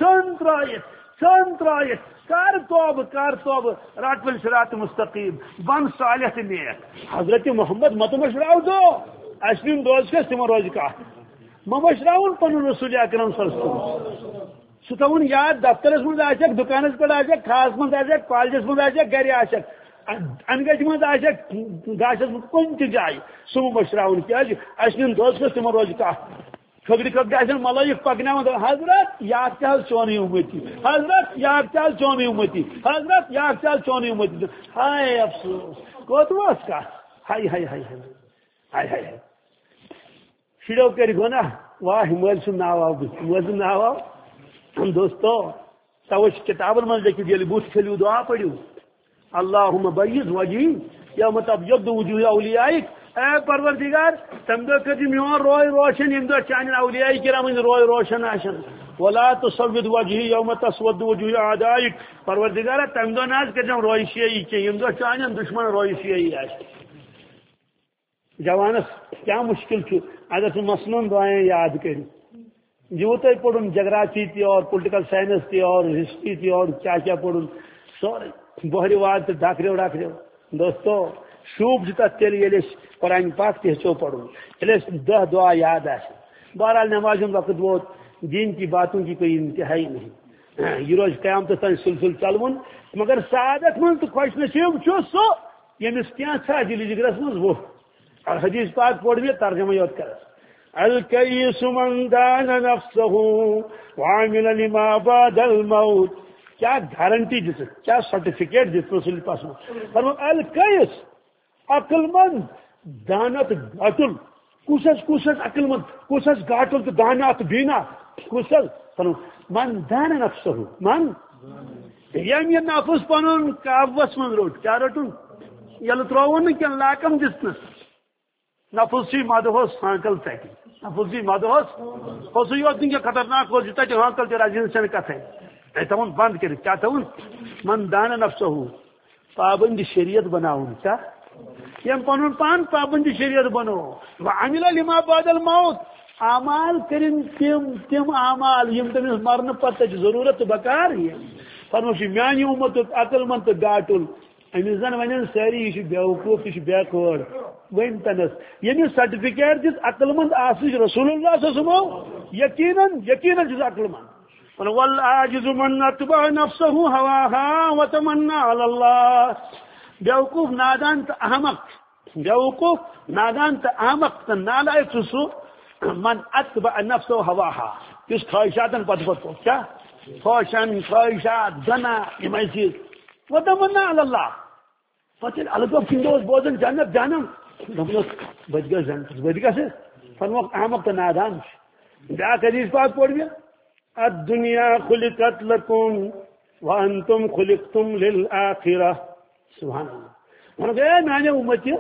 ژھن ترٲیِتھ ژھن ترٲیِتھ کر توبہ کر توبہ رٹ وۄنۍ صراط مستقیم بن صالح تہٕ نیک حضرت محمد مت مشراو دو اَسہِ نیُن روز کس تِمن روزِ کتھ مہ مشراوُن پنُن رسول اکرم صلی اللہ علیہ وسلم سُہ تھاوُن یاد دفترس منٛز آسٮ۪کھ دُکانس پٮ۪ٹھ آسٮ۪کھ کھاہس منٛز آسٮ۪کھ کالجس منٛز آسٮ۪کھ گرِ آسٮ۪کھ انگج منٛز آسٮ۪کھ گاشس منٛز کُنہِ تہِ جایہِ سُہ مہ مشراوُن کیٛازِ اَسہِ نیُن دۄہس کس تِمن روزِ کتھ کھٔگرِ کھٔگرِ آسن ملٲیِک پکناوان حضرت یاد تہِ حظ چونٕے اُمتی حضرت یاد تہِ حظ چونٕے اُمتی حضرت یاد تہِ حظ چونٕے اُمتی ہائے افسوس کوٚت وٲژ کتھ ہاے ہاے ہاے ہاے ہاے ہاے ہاے شُریو کٔرۍ گۄناہ واہ مٲلۍ سُنٛد ناو آو بٕتھِ مٲلۍ سُنٛد ناو آو دوستو توے چھِ کِتابن منٛز لیکھِتھ ییٚلہِ بُتھ چھٔلِو دعا پٔرِو اللہُمہ بَیِّض وجہی یومہ تبیض وجوہ اولیائک اے پروردگار تمہِ دۄہ کٔرۍ میون روے روشن ییٚمہِ دۄہ چانٮ۪ن اولیاء کرام ہٕنٛدۍ روے روشن آسن ولا تسود وجہی یومہ تسود وجوہ اعدائک پروردگارا تمہِ دۄہ نہ حظ کٔرۍزٮ۪م رویہِ شٲہی کینٛہہ ییٚمہِ دۄہ چانٮ۪ن دُشمن رویہِ شٲہی آسہِ جوانس کیا مشکل چھُ اگر ژٕ مثلاً دعائیں یاد کٔرِو جو تۄہہِ پوٚرُن جغرافی تہِ اور پُلٹِکل سائنس تہِ اور ہسٹری تہِ اور کیا کیا پوٚرُن سورُے بۄہرِ واد تہٕ ڈکریو ڈکریو دوستو شوٗب چھُ تتھ تیٚلہِ ییٚلہِ أسۍ قرآن پاک تہِ ہیٚچھو پرُن ییٚلہِ أسۍ دہ دعا یاد آسہِ بہرحال نماز ہُنٛد وقت ووت دین کی باتوں کی کوئی انتہائی نہیں یہ روز قیامتس تام سلسل چلوُن مگر سعادت منٛز تہٕ خۄش نصیٖب چھُ سُہ ییٚمِس کینٛہہ ژھا دِلہِ جگرس منٛز ووٚتھ حدیث پاک پوٚر مےٚ ترجمے یوت کرس الکیس من دان نفسه وعمل لما بعد الموت کیا گارنٹی دِژٕکھ کیا سرٹیفکیٹ دِژ رسول پاس فرمو الکیس عقل مند دانت گاٹل کُس حظ کُس حظ عقل مند کُس حظ گاٹل تہٕ دانا تہٕ بینا کُس حظ فرمو من دان نفسه من ییٚمۍ یہِ نفس پنُن قابوس منٛز روٚٹ کیا رٹُن ییٚلہِ ترٛووُن نہٕ کینٛہہ لاکم دِژنس نفسی مدہوس ہانکل ژٹہِ نفسی مدہوس ہوسُے یوت نہٕ کینٛہہ خطرناک اوس یہِ ژٹہِ ہانکل تہِ رزِ ہٕنٛز چھنہٕ کتھے اے تھاوُن بند کٔرِتھ کیا تھاوُن من دانہ نفسہ پابندی شریعت بناوُن کیا یم پنُن پان پابندی شریعت بنو وعمل لما بعد الموت اعمال کرن تم تم اعمال یم تٔمِس مرنہٕ پتہٕ چھِ ضروٗرت تہٕ بکار فرمو چھُ میانہِ اُمتُک عقل مند تہٕ گاٹُل أمِس زن ونن سٲری یہِ چھُ بیوقوٗف یہِ چھُ بیکوٲڑ ؤنتنس ییٚمِس سرٹیفکیٹ دِژ عقل مند آسنٕچ رسول اللہ صلی اللہ علیہ وسلم یقیناً یقیناً چھُس عقل مند والعاجز من اتبع نفسه هواها وتمنى على الله بیوقوف نادان تہٕ احمق بیوقوف نادان تہٕ احمق تہٕ نالائق چھُ سُہ من اتبع نفسه هواها یُس خواہشاتن پتہٕ پتہٕ پوٚک کیا خواہشن خواہشات زنا یِمے چیٖز وتمنى على الله پتہٕ ییٚلہِ الگ کُنہِ دۄہ اوس بوزان جنت جانم دوٚپنس بہٕ تہِ گژھٕ جنتس بہٕ تہِ گژھٕ فرموکھ احمق تہٕ نادان چھُ بیاکھ حدیث پاک پوٚر مےٚ الدنیا خلقت لکم وانتم خلقتم للآخرہ سبحان اللہ ون گیا میانے امتی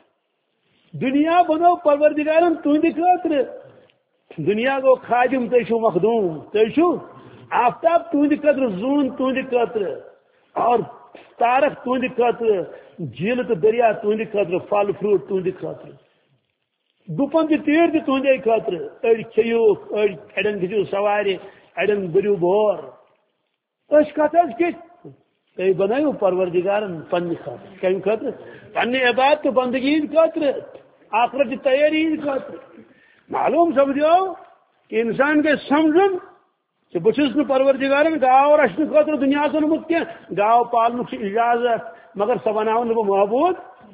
دنیا بنو پروردگارن تہندِ خٲطرٕ دنیا گو خادم تُہۍ چھِو مخدوم تُہۍ چھِو آفتاب تہندِ خٲطرٕ زوٗن تہندِ خٲطرٕ اور تارک تہندِ خٲطرٕ جھیٖلہٕ تہٕ دریا تہندِ خٲطرٕ پھل فروٗٹ تہندِ خٲطرٕ گُپن تہٕ تیٖر تہِ تہندے خٲطرٕ أڑۍ کھیٚیوکھ أڑۍ اڑٮ۪ن کھٔسِو سوارِ اڑٮ۪ن بٔرِو بور أسۍ کتھ حظ کِتھ تُہۍ بنٲیِو پروردگارن پننہِ خٲطرٕ کمہِ خٲطرٕ پننہِ عبادت تہٕ بندگی ہٕنٛدِ خٲطرٕ آخرتچہِ تیٲری ہٕنٛدِ خٲطرٕ معلوم سپدیو کہ انسان گژھِ سمجھُن کہ بہٕ چھُس نہٕ پروردگارن گاو رچھنہٕ خٲطرٕ دُنیاہس اوٚنمُت کینٛہہ گاو پالنُک چھُ اجازت مگر سۄ بناون نہٕ بہٕ معبوٗد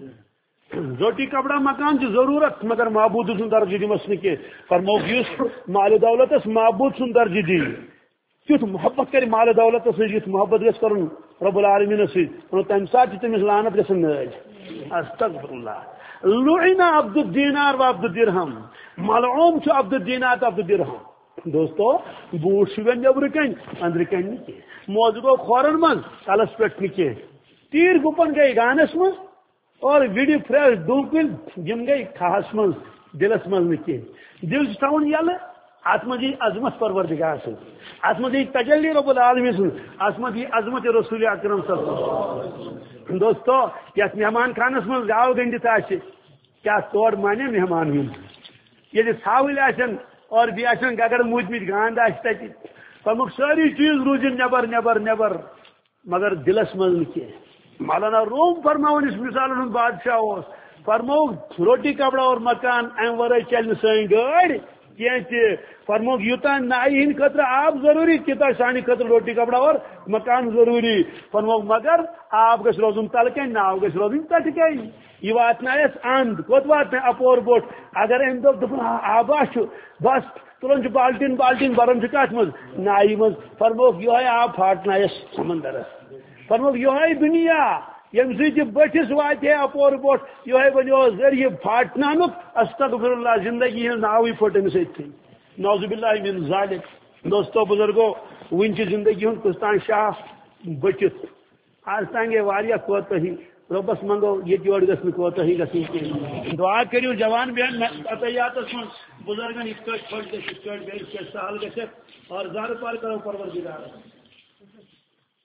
روٹی کپڑا مکان کی ضرورت مگر معبود سن درجہ دمس نہ کی فرموک یس مال دولتس معبود سن درجہ دی تیت محبت کر مال دولت سیت محبت گھس کر رب العالمین سی تمہ سات تمس لعنت گھن نج استغفر اللہ لعن عبد الدینار و عبد الدرہم ملعون چھ عبد الدینار عبد الدرہم دوستو بوٹ شوین نبر کن اندر کن نہ کی موز گو کھورن من تلس پہ نہ کی تیر گپن گئی گانس من اور ویڈیو فریش ڈونکل یم گئی کھاہس من دلس من نہ کی دل تھون یل ات مزی عظمت پروردگار سن ات مزی تجلی رب العالمین سن ات مزی عظمت رسول اکرم صلی اللہ علیہ وسلم دوستو یس مہمان خانس من گاو گنڈت آ کیا تور مانے مہمان ہن یہ ژھاوٕلۍ آسن اور بیٚیہِ آسن گگر موٗدمٕتۍ گانٛد آسہِ تتہِ فرموک ساری چیز روزن نبر نبر نبر مگر دلس مز کی مولانا روم فرماون اس مثال ہند بادشاہ اس فرموک روٹی کپڑا اور مکان ام ورائے چل سن گاڑی کی فرموک یوتان نائی ہند خطر آب ضروری تیتا سانی خطر روٹی کپڑا اور مکان ضروری فرموک مگر آب گھس روزن تلکن ناو گھس روزن تٹکن یہ واتنائس اند کوت واتن اپور بوٹ اگر ام دپ دپن آبا بس تلان بالٹین بالٹین بران کت مز نائی مز فرموک یہ آب پھاٹنائس سمندرس فرموک یہ دنیا یم سی بٹس واتہ اپور بوٹ یہ بنو ذریعہ پھاٹنان استغفر اللہ زندگی ہند ناوی پھٹ امس نعوذ باللہ من ذالک دوستو بزرگو ون زندگی ہند کستان شاہ بچت آج تان گئی واریاہ کوتاہی ربس منگو یہ یور گھن کوتاہی گھن کی دعا کرو جوان بہن عطیات من بزرگن اس پھٹ گھس اس پہ سہل گھت اور زار پار کرو پروردگار